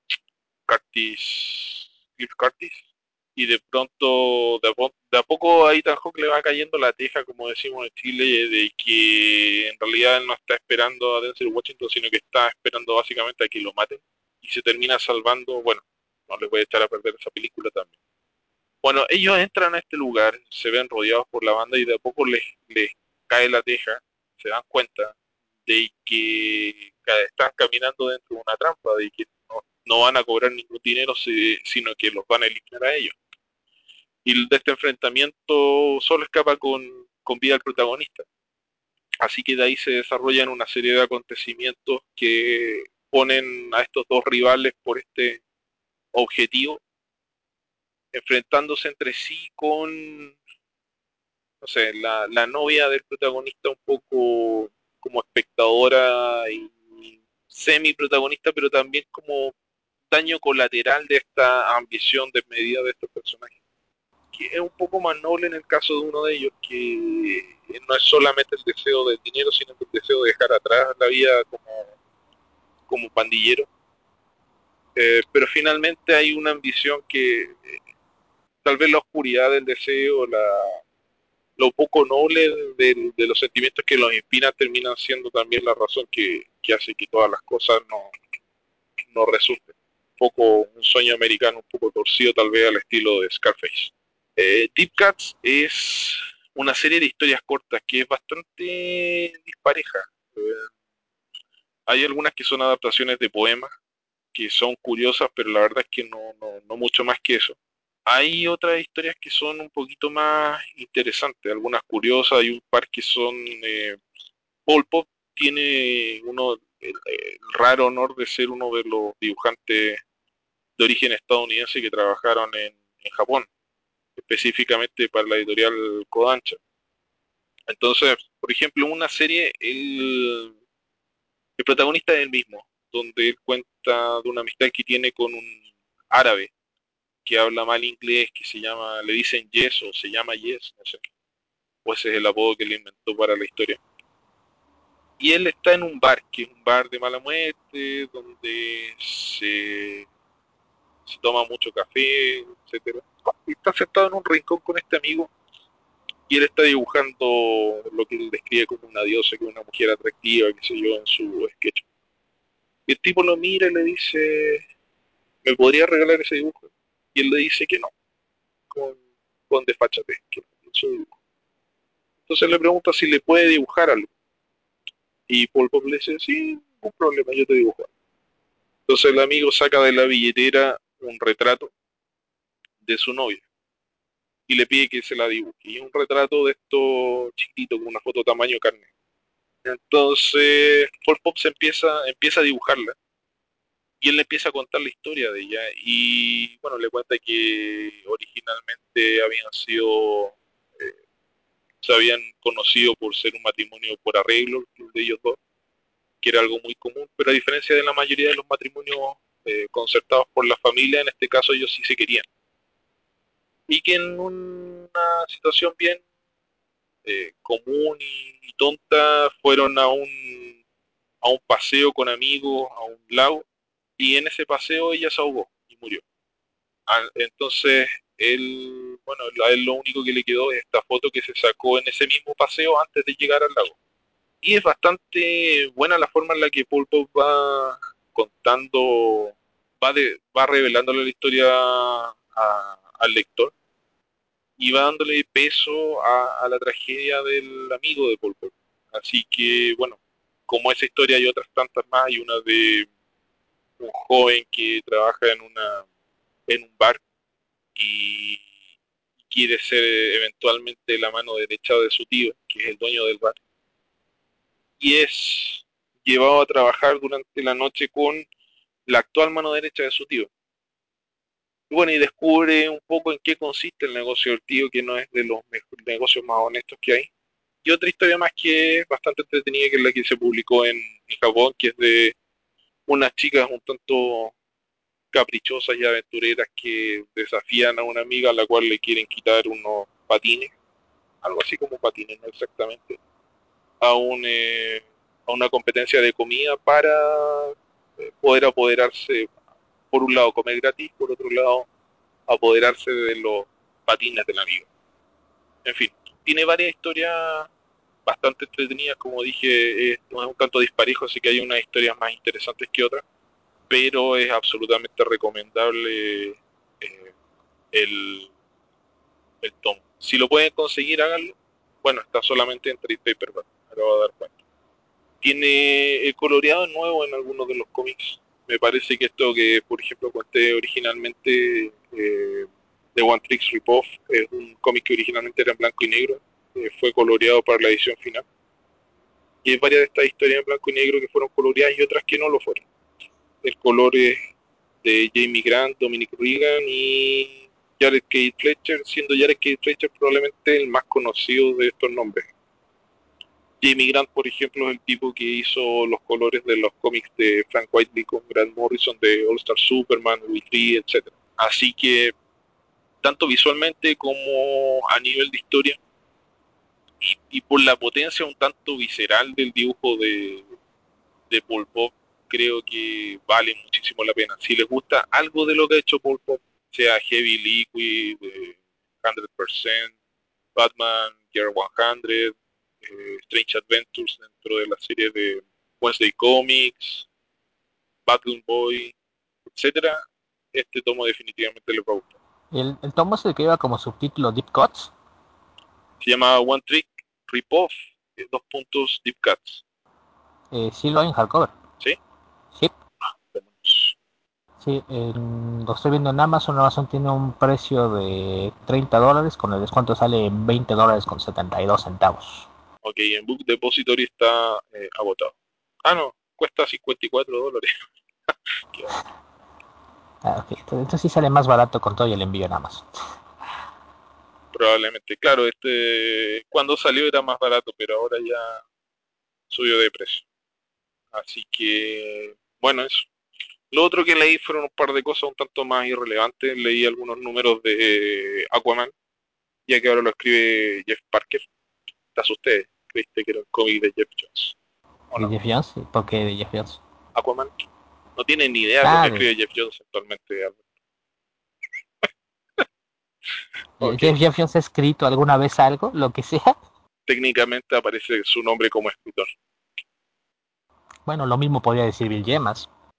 Curtis, Cliff Curtis, y de pronto, de a, po de a poco a Ethan Hawke le va cayendo la teja, como decimos en Chile, de que en realidad él no está esperando a Denzel Washington, sino que está esperando básicamente a que lo maten, y se termina salvando, bueno, no les voy a echar a perder esa película también. Bueno, ellos entran a este lugar, se ven rodeados por la banda y de a poco les, les cae la teja, se dan cuenta de que están caminando dentro de una trampa, de que no, no van a cobrar ningún dinero, si- sino que los van a eliminar a ellos. Y de este enfrentamiento solo escapa con, con vida el protagonista. Así que de ahí se desarrollan una serie de acontecimientos que ponen a estos dos rivales por este objetivo, enfrentándose entre sí con no sé, la, la novia del protagonista un poco como espectadora y semi protagonista, pero también como daño colateral de esta ambición desmedida de estos personajes, que es un poco más noble en el caso de uno de ellos, que no es solamente el deseo del dinero, sino que el deseo de dejar atrás la vida como, como pandillero. Eh, pero finalmente hay una ambición que eh, tal vez la oscuridad del deseo, la, lo poco noble de, de los sentimientos que los inspiran terminan siendo también la razón que, que hace que todas las cosas no, no resulten. Un poco un sueño americano, un poco torcido tal vez al estilo de Scarface. Eh, Deep Cuts es una serie de historias cortas que es bastante dispareja. Eh, hay algunas que son adaptaciones de poemas que son curiosas, pero la verdad es que no, no, no mucho más que eso. Hay otras historias que son un poquito más interesantes, algunas curiosas, hay un par que son... Eh, Paul Pop tiene uno el, el raro honor de ser uno de los dibujantes de origen estadounidense que trabajaron en, en Japón, específicamente para la editorial Kodansha. Entonces, por ejemplo, en una serie, el, el protagonista es el mismo, donde él cuenta de una amistad que tiene con un árabe que habla mal inglés, que se llama, le dicen Yes o se llama Yes, no sé, o ese es el apodo que le inventó para la historia. Y él está en un bar, que es un bar de mala muerte, donde se, se toma mucho café, etcétera. Y está sentado en un rincón con este amigo y él está dibujando lo que él describe como una diosa, que es una mujer atractiva, qué sé yo, en su sketch. Y el tipo lo mira y le dice, ¿me podría regalar ese dibujo? Y él le dice que no, con, con desfachatez, que no, su dibujo. Entonces le pregunta si le puede dibujar algo. Y Paul Pop le dice, sí, ningún problema, yo te dibujo. Entonces el amigo saca de la billetera un retrato de su novia y le pide que se la dibuje. Y es un retrato de esto chiquitito, con una foto tamaño carne. Entonces Paul Pop se empieza, empieza a dibujarla y él le empieza a contar la historia de ella y bueno, le cuenta que originalmente habían sido, eh, se habían conocido por ser un matrimonio por arreglo de ellos dos, que era algo muy común, pero a diferencia de la mayoría de los matrimonios eh, concertados por la familia, en este caso ellos sí se querían. Y que en una situación bien eh, común y, y tonta fueron a un, a un paseo con amigos, a un lago, y en ese paseo ella se ahogó y murió. Ah, entonces, él, bueno, a él lo único que le quedó es esta foto que se sacó en ese mismo paseo antes de llegar al lago. Y es bastante buena la forma en la que Paul Pop va contando, va, de, va revelándole la historia a- al lector y va dándole peso a, a la tragedia del amigo de Paul Pop. Así que, bueno, como esa historia hay otras tantas más, hay una de un joven que trabaja en una en un bar y quiere ser eventualmente la mano derecha de su tío, que es el dueño del bar, y es llevado a trabajar durante la noche con la actual mano derecha de su tío. Y bueno, y descubre un poco en qué consiste el negocio del tío, que no es de los mejores negocios más honestos que hay. Y otra historia más que es bastante entretenida, que es la que se publicó en, en Japón, que es de unas chicas un tanto caprichosas y aventureras que desafían a una amiga a la cual le quieren quitar unos patines, algo así como patines, no exactamente, a, un, eh, a una competencia de comida para eh, poder apoderarse, por un lado comer gratis, por otro lado apoderarse de los patines del amigo. En fin, tiene varias historias bastante entretenidas, como dije, es, no es un tanto disparejo, así que hay unas historias más interesantes que otras, pero es absolutamente recomendable eh, el, el tomo. Si lo pueden conseguir, háganlo. Bueno, está solamente en trade paperback, me acabo de dar cuenta. Tiene el coloreado nuevo en algunos de los cómics. Me parece que esto que, por ejemplo, conté originalmente eh, de One Tricks Ripoff, es un cómic que originalmente era en blanco y negro, eh, fue coloreado para la edición final. Y hay varias de estas historias en blanco y negro que fueron coloreadas y otras que no lo fueron. El color es de Jamie Grant, Dominic Reagan y Jared K. Fletcher, siendo Jared K. Fletcher probablemente el más conocido de estos nombres. Jamie Grant, por ejemplo, es el tipo que hizo los colores de los cómics de Frank Whiteley con Grant Morrison de All Star Superman, We Three, etcétera. Así que, tanto visualmente como a nivel de historia, y, y por la potencia un tanto visceral del dibujo de, de Paul Pop, creo que vale muchísimo la pena. Si les gusta algo de lo que ha hecho Paul Pop, sea Heavy Liquid, eh, cien por ciento, Batman, Year cien, eh, Strange Adventures dentro de la serie de Wednesday Comics, Battle Boy, etcétera, este tomo definitivamente les va a gustar. El, el tomo es el que lleva como subtítulo Deep Cuts. Se llama One Trick Ripoff, eh, dos puntos Deep Cuts. Eh, sí lo hay en hardcover. ¿Sí? Sí, Demonios. sí, en- lo estoy viendo en Amazon. Amazon tiene un precio de treinta dólares. Con el descuento sale en veinte dólares con setenta y dos centavos. Ok, en Book Depository está eh, agotado. Ah, no, cuesta cincuenta y cuatro dólares. Qué barato. Ah, ok, entonces, entonces sí sale más barato con todo y el envío en Amazon. Probablemente, claro, este cuando salió era más barato, pero ahora ya subió de precio. Así que, bueno, eso. Lo otro que leí fueron un par de cosas un tanto más irrelevantes. Leí algunos números de Aquaman, ya que ahora lo escribe Jeff Parker. Te asusté, creíste que era un cómic de Jeff Jones. ¿O ¿De no? Jeff Jones? ¿Por qué de Jeff Jones? Aquaman. No tienen ni idea de lo que Ah, de, escribe Jeff Jones actualmente, Albert. Ok. Jeff, Jeff Jones ha escrito alguna vez algo, lo que sea. Técnicamente aparece su nombre como escritor. Bueno, lo mismo podría decir Bill Gemas.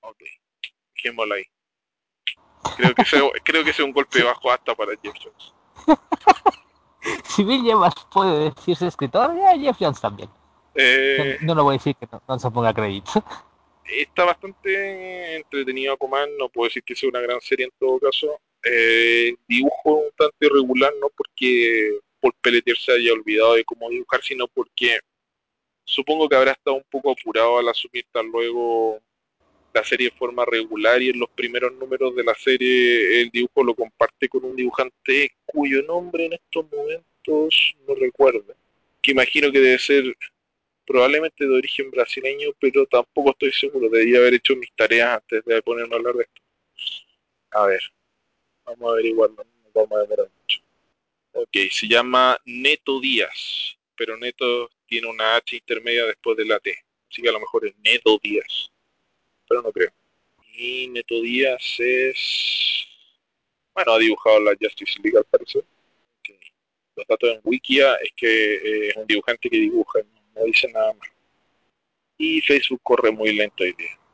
dejémoslo ahí. Creo que ese, creo que ese es un golpe Sí. bajo hasta para Jeff Jones. Si Bill Evans puede decirse escritor, ya Jeff Jones también. No, Eh, no lo voy a decir que no, no se ponga crédito. está bastante entretenido Aquaman, no puedo decir que sea una gran serie en todo caso. Eh, dibujo un tanto irregular, no porque Paul Pelletier se haya olvidado de cómo dibujar, sino porque supongo que habrá estado un poco apurado al asumir tan luego la serie de forma regular y en los primeros números de la serie el dibujo lo comparte con un dibujante cuyo nombre en estos momentos no recuerdo, que imagino que debe ser probablemente de origen brasileño, pero tampoco estoy seguro, debería haber hecho mis tareas antes de ponerme a hablar de esto. A ver, vamos a averiguarlo, no vamos a demorar mucho. Ok, se llama Neto Díaz, pero Neto tiene una H intermedia después de la T, así que a lo mejor es Neto Díaz, pero no creo. Y Neto Díaz es... Bueno, ha dibujado la Justice League al parecer. Okay. Los datos en Wikia es que eh, es un dibujante que dibuja, no, no dice nada más. Y Facebook corre muy lento hoy día.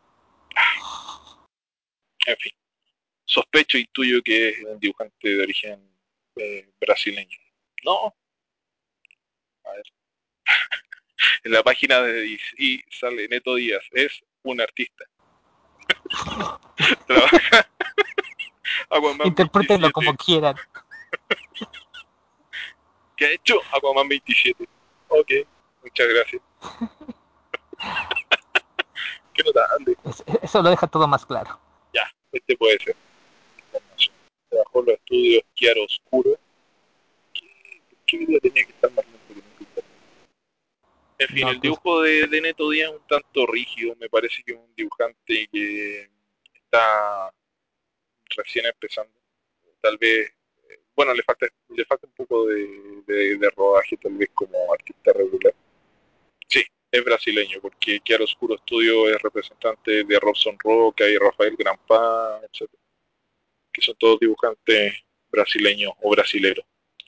En fin, sospecho y intuyo que es un dibujante de origen eh, brasileño. No, a ver. En la página de D C sale Neto Díaz, es un artista. Trabaja Aquaman Interprétenlo veintisiete. como quieran. ¿Qué ha hecho Aquaman veintisiete? Ok, muchas gracias. Qué notable. Es- eso lo deja todo más claro. Ya, este puede ser. Trabajó en los estudios Chiaro Oscuro. ¿Qué video tenía que estar más lento que nunca? En fin, No, el pues, dibujo de, de Neto Díaz es un tanto rígido. Me parece que es un dibujante que está recién empezando. Tal vez, eh, bueno, le falta, le falta un poco de, de, de rodaje, tal vez como artista regular. Sí, es brasileño, porque Chiaro Oscuro Studio es representante de Robson Roca y Rafael Grampa, etcétera, que son todos dibujantes brasileños o brasileros.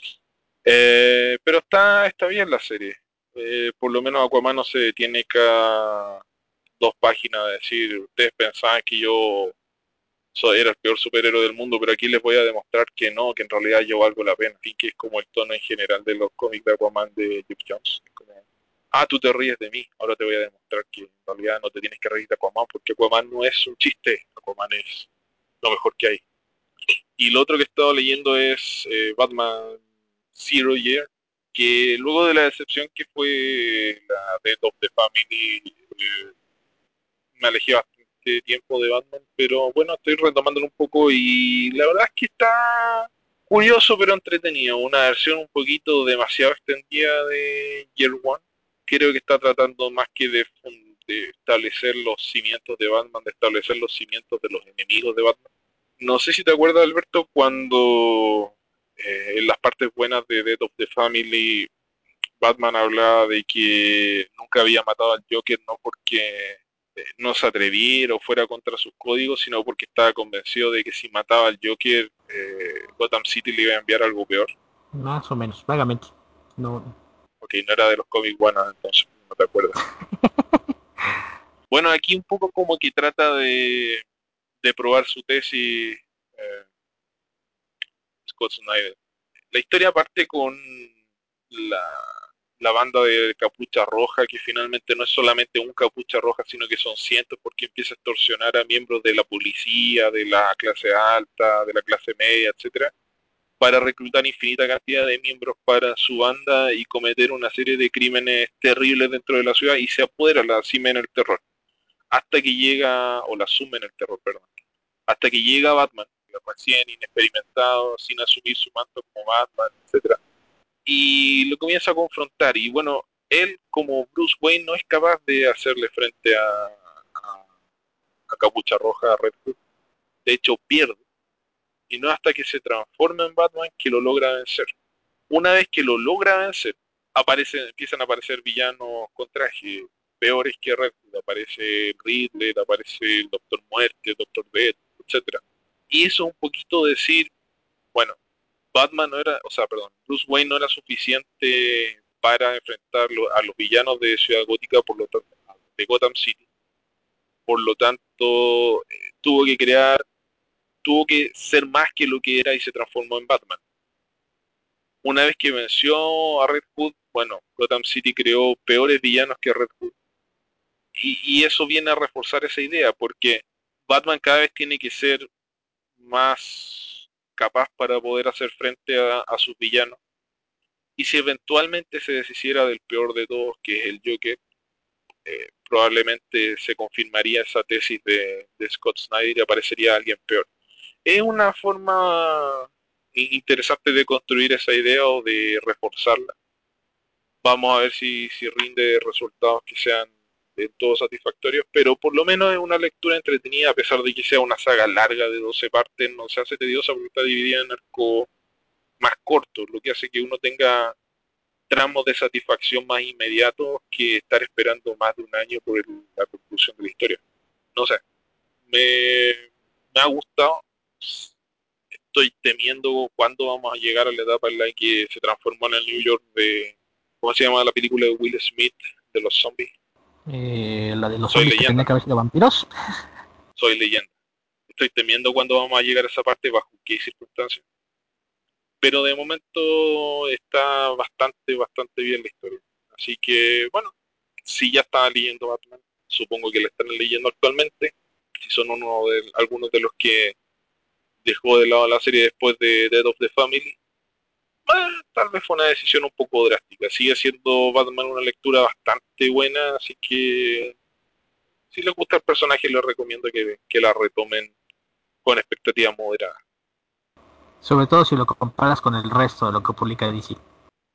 Eh, pero está, está bien la serie. Eh, por lo menos Aquaman no se detiene cada dos páginas a decir, ustedes pensaban que yo soy, era el peor superhéroe del mundo, pero aquí les voy a demostrar que no, que en realidad yo valgo la pena. Y que es como el tono en general de los cómics de Aquaman de Jeff Jones. Es como, ah, tú te ríes de mí, ahora te voy a demostrar que en realidad no te tienes que reír de Aquaman, porque Aquaman no es un chiste, Aquaman es lo mejor que hay. Y lo otro que he estado leyendo es eh, Batman Zero Year, que luego de la decepción que fue la Death of the Family, eh, me alejé bastante tiempo de Batman, pero bueno, estoy retomándolo un poco y la verdad es que está curioso pero entretenido, una versión un poquito demasiado extendida de Year One. Creo que está tratando más que de, de establecer los cimientos de Batman, de establecer los cimientos de los enemigos de Batman. No sé si te acuerdas, Alberto, cuando eh, en las partes buenas de Death of the Family, Batman hablaba de que nunca había matado al Joker no porque eh, no se atreviera o fuera contra sus códigos, sino porque estaba convencido de que si mataba al Joker, eh, Gotham City le iba a enviar algo peor. más o menos, vagamente. No, Ok, no era de los cómics buenos, entonces no te acuerdas. Bueno, aquí un poco como que trata de, de probar su tesis eh, Scott Snyder. La historia parte con la, la banda de Capucha Roja, que finalmente no es solamente un Capucha Roja, sino que son cientos, porque empieza a extorsionar a miembros de la policía, de la clase alta, de la clase media, etcétera, para reclutar infinita cantidad de miembros para su banda y cometer una serie de crímenes terribles dentro de la ciudad y se apodera la cima en el terror. Hasta que llega, o la suma en el terror, perdón, hasta que llega Batman, recién inexperimentado, sin asumir su manto como Batman, etcétera, y lo comienza a confrontar. Y bueno, él como Bruce Wayne no es capaz de hacerle frente a, a, a Capucha Roja, a Red Hood. De hecho, pierde. Y no hasta que se transforma en Batman que lo logra vencer. Una vez que lo logra vencer, aparecen, empiezan a aparecer villanos con traje peores que Red Hood. Aparece Riddler, aparece el Doctor Muerte, el Doctor Death, etcétera. Y eso es un poquito decir, bueno, Batman no era, o sea, perdón, Bruce Wayne no era suficiente para enfrentar a los villanos de Ciudad Gótica, por lo tanto, de Gotham City. Por lo tanto, eh, tuvo que crear, tuvo que ser más que lo que era y se transformó en Batman. Una vez que venció a Red Hood, bueno, Gotham City creó peores villanos que Red Hood. Y, y eso viene a reforzar esa idea, porque Batman cada vez tiene que ser más capaz para poder hacer frente a, a sus villanos. Y si eventualmente se deshiciera del peor de todos, que es el Joker, eh, probablemente se confirmaría esa tesis de, de Scott Snyder y aparecería alguien peor. Es una forma interesante de construir esa idea o de reforzarla. Vamos a ver si, si rinde resultados que sean de todo satisfactorios, pero por lo menos es una lectura entretenida, a pesar de que sea una saga larga de doce partes, no se hace tediosa porque está dividida en arcos más cortos, lo que hace que uno tenga tramos de satisfacción más inmediatos que estar esperando más de un año por el- la conclusión de la historia. No sé, me, me ha gustado. Estoy temiendo cuándo vamos a llegar a la etapa en la que se transformó en el New York de, ¿cómo se llama la película de Will Smith de los zombies? Eh, la de los Soy zombies que tenía leyenda, cabeza de vampiros. soy leyenda. Estoy temiendo cuándo vamos a llegar a esa parte, bajo qué circunstancias. Pero de momento está bastante, bastante bien la historia. Así que, bueno, si ya estaba leyendo Batman, supongo que la están leyendo actualmente. Si son uno de algunos de los que dejó de lado la serie después de Dead of the Family, eh, tal vez fue una decisión un poco drástica. Sigue siendo Batman una lectura bastante buena, así que si les gusta el personaje les recomiendo que, que la retomen con expectativas moderadas. Sobre todo si lo comparas con el resto de lo que publica D C.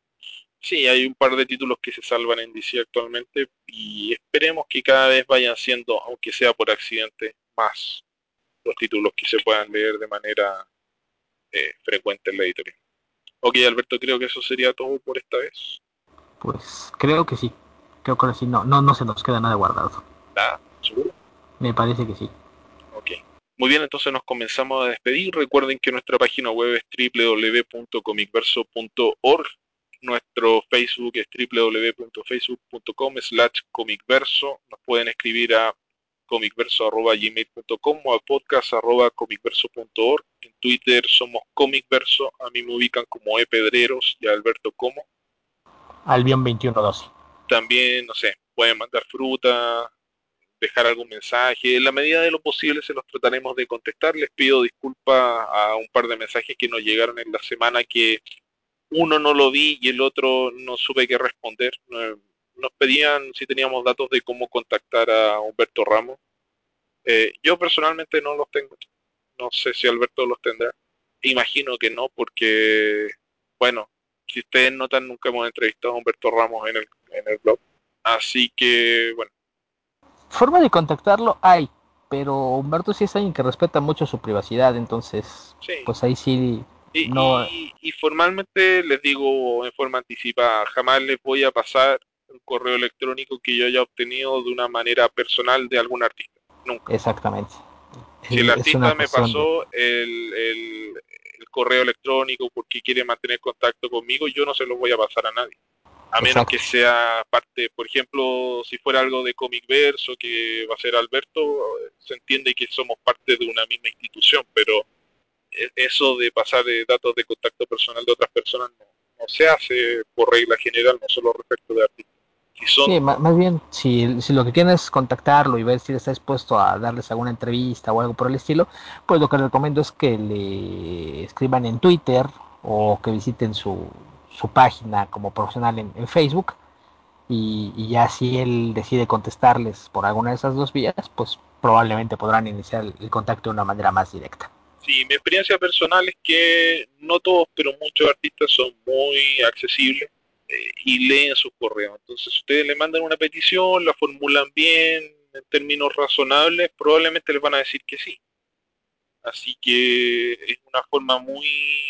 Sí, hay un par de títulos que se salvan en D C actualmente y esperemos que cada vez vayan siendo, aunque sea por accidente, más los títulos que se puedan leer de manera eh, frecuente en la editorial. Ok, Alberto, creo que eso sería todo por esta vez. Pues creo que sí. Creo que ahora sí no, no, no se nos queda nada guardado. ¿Nada? ¿Seguro? Me parece que sí. Ok. Muy bien, entonces nos comenzamos a despedir. Recuerden que nuestra página web es doble u doble u doble u punto comicverso punto org. Nuestro Facebook es doble u doble u doble u punto facebook punto com slash comicverso. Nos pueden escribir a comicverso arroba gmail punto com o a podcast arroba comicverso punto org. En Twitter somos comicverso. A mí me ubican como epedreros y a Alberto como. Albion veintiuno doce. También, no sé, pueden mandar fruta, dejar algún mensaje. En la medida de lo posible se los trataremos de contestar. Les pido disculpas a un par de mensajes que nos llegaron en la semana que uno no lo vi y el otro no supe qué responder. Nos pedían si teníamos datos de cómo contactar a Humberto Ramos. Eh, yo personalmente no los tengo. No sé si Alberto los tendrá. Imagino que no, porque, bueno, si ustedes notan, nunca hemos entrevistado a Humberto Ramos en el, en el blog. Así que, bueno, Forma de contactarlo hay, pero Humberto sí es alguien que respeta mucho su privacidad, entonces, sí. pues ahí sí Y, no. y, y formalmente les digo en forma anticipada, jamás les voy a pasar un correo electrónico que yo haya obtenido de una manera personal de algún artista. Nunca. Exactamente. Si el Es, es una artista me cuestión de. pasó el, el, el correo electrónico porque quiere mantener contacto conmigo, yo no se lo voy a pasar a nadie. A menos que Exacto. sea parte, por ejemplo, si fuera algo de Comic Verso que va a ser Alberto, se entiende que somos parte de una misma institución, pero e- eso de pasar eh, datos de contacto personal de otras personas no, no se hace por regla general, no solo respecto de artistas. Si son, Sí, más bien, si, si lo que quieren es contactarlo y ver si está dispuesto a darles alguna entrevista o algo por el estilo, pues lo que les recomiendo es que le escriban en Twitter o que visiten su, su página como profesional en, en Facebook y, y ya si él decide contestarles por alguna de esas dos vías, pues probablemente podrán iniciar el, el contacto de una manera más directa. sí, mi experiencia personal es que no todos, pero muchos artistas son muy accesibles eh, y leen sus correos. Entonces, si ustedes le mandan una petición, la formulan bien, en términos razonables, probablemente les van a decir que sí. Así que es una forma muy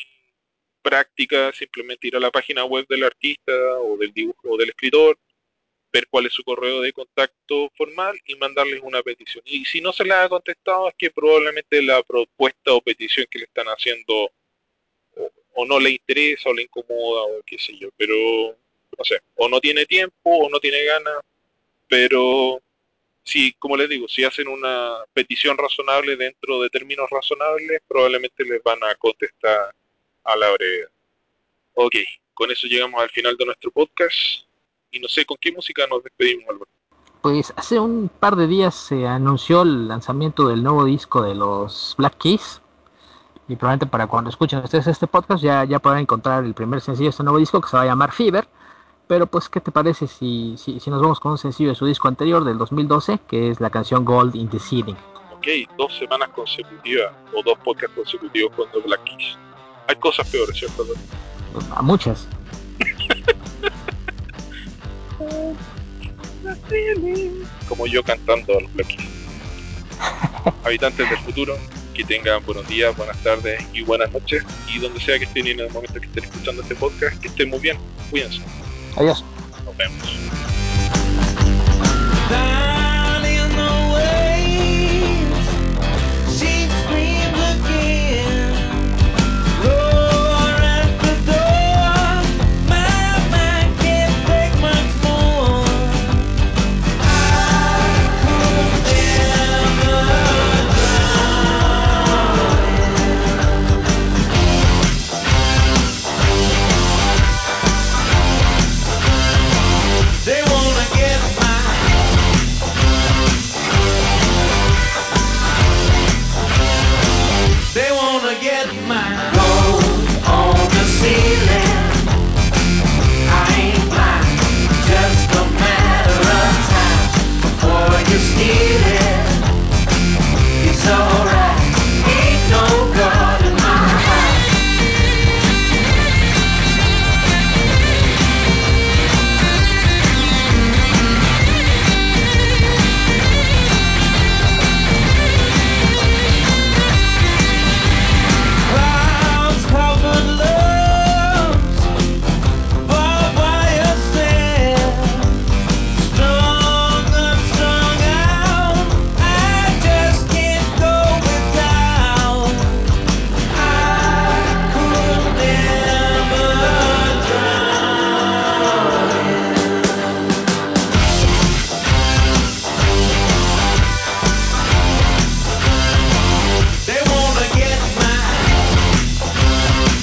práctica, simplemente ir a la página web del artista o del dibujo o del escritor, ver cuál es su correo de contacto formal y mandarles una petición. Y si no se les ha contestado es que probablemente la propuesta o petición que le están haciendo o, o no le interesa o le incomoda o qué sé yo, pero no sé, o no tiene tiempo o no tiene ganas, pero si, como les digo, si hacen una petición razonable dentro de términos razonables, probablemente les van a contestar a la brevedad. Ok, con eso llegamos al final de nuestro podcast. Y no sé con qué música nos despedimos, Alberto. Pues hace un par de días se anunció el lanzamiento del nuevo disco de los Black Keys. Y probablemente para cuando escuchen ustedes este podcast ya, ya podrán encontrar el primer sencillo de este nuevo disco, que se va a llamar Fever. Pero pues, ¿qué te parece si, si, si nos vamos con un sencillo de su disco anterior del dos mil doce, que es la canción Gold in the Ceiling? Ok, dos semanas consecutivas o dos podcasts consecutivos con The Black Keys. Hay cosas peores, ¿cierto? A muchas. Como yo cantando a los Black Keys. Habitantes del futuro, que tengan buenos días, buenas tardes y buenas noches. Y donde sea que estén en el momento que estén escuchando este podcast, que estén muy bien. Cuídense. Adiós. Nos vemos.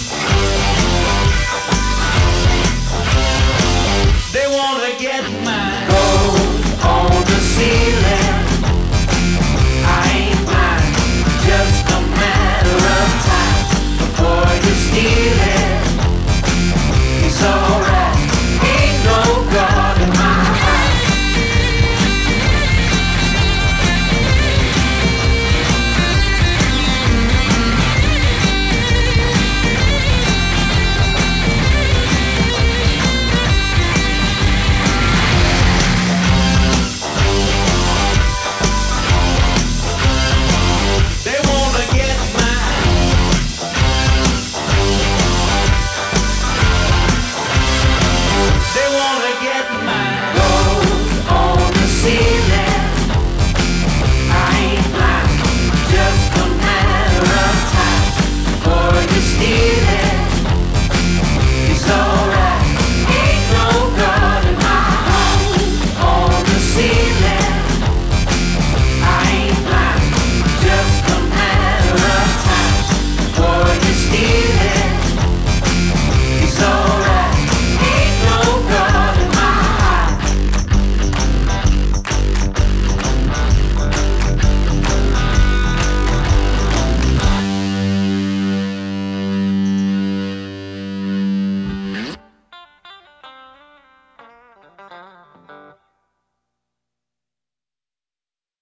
Get mine.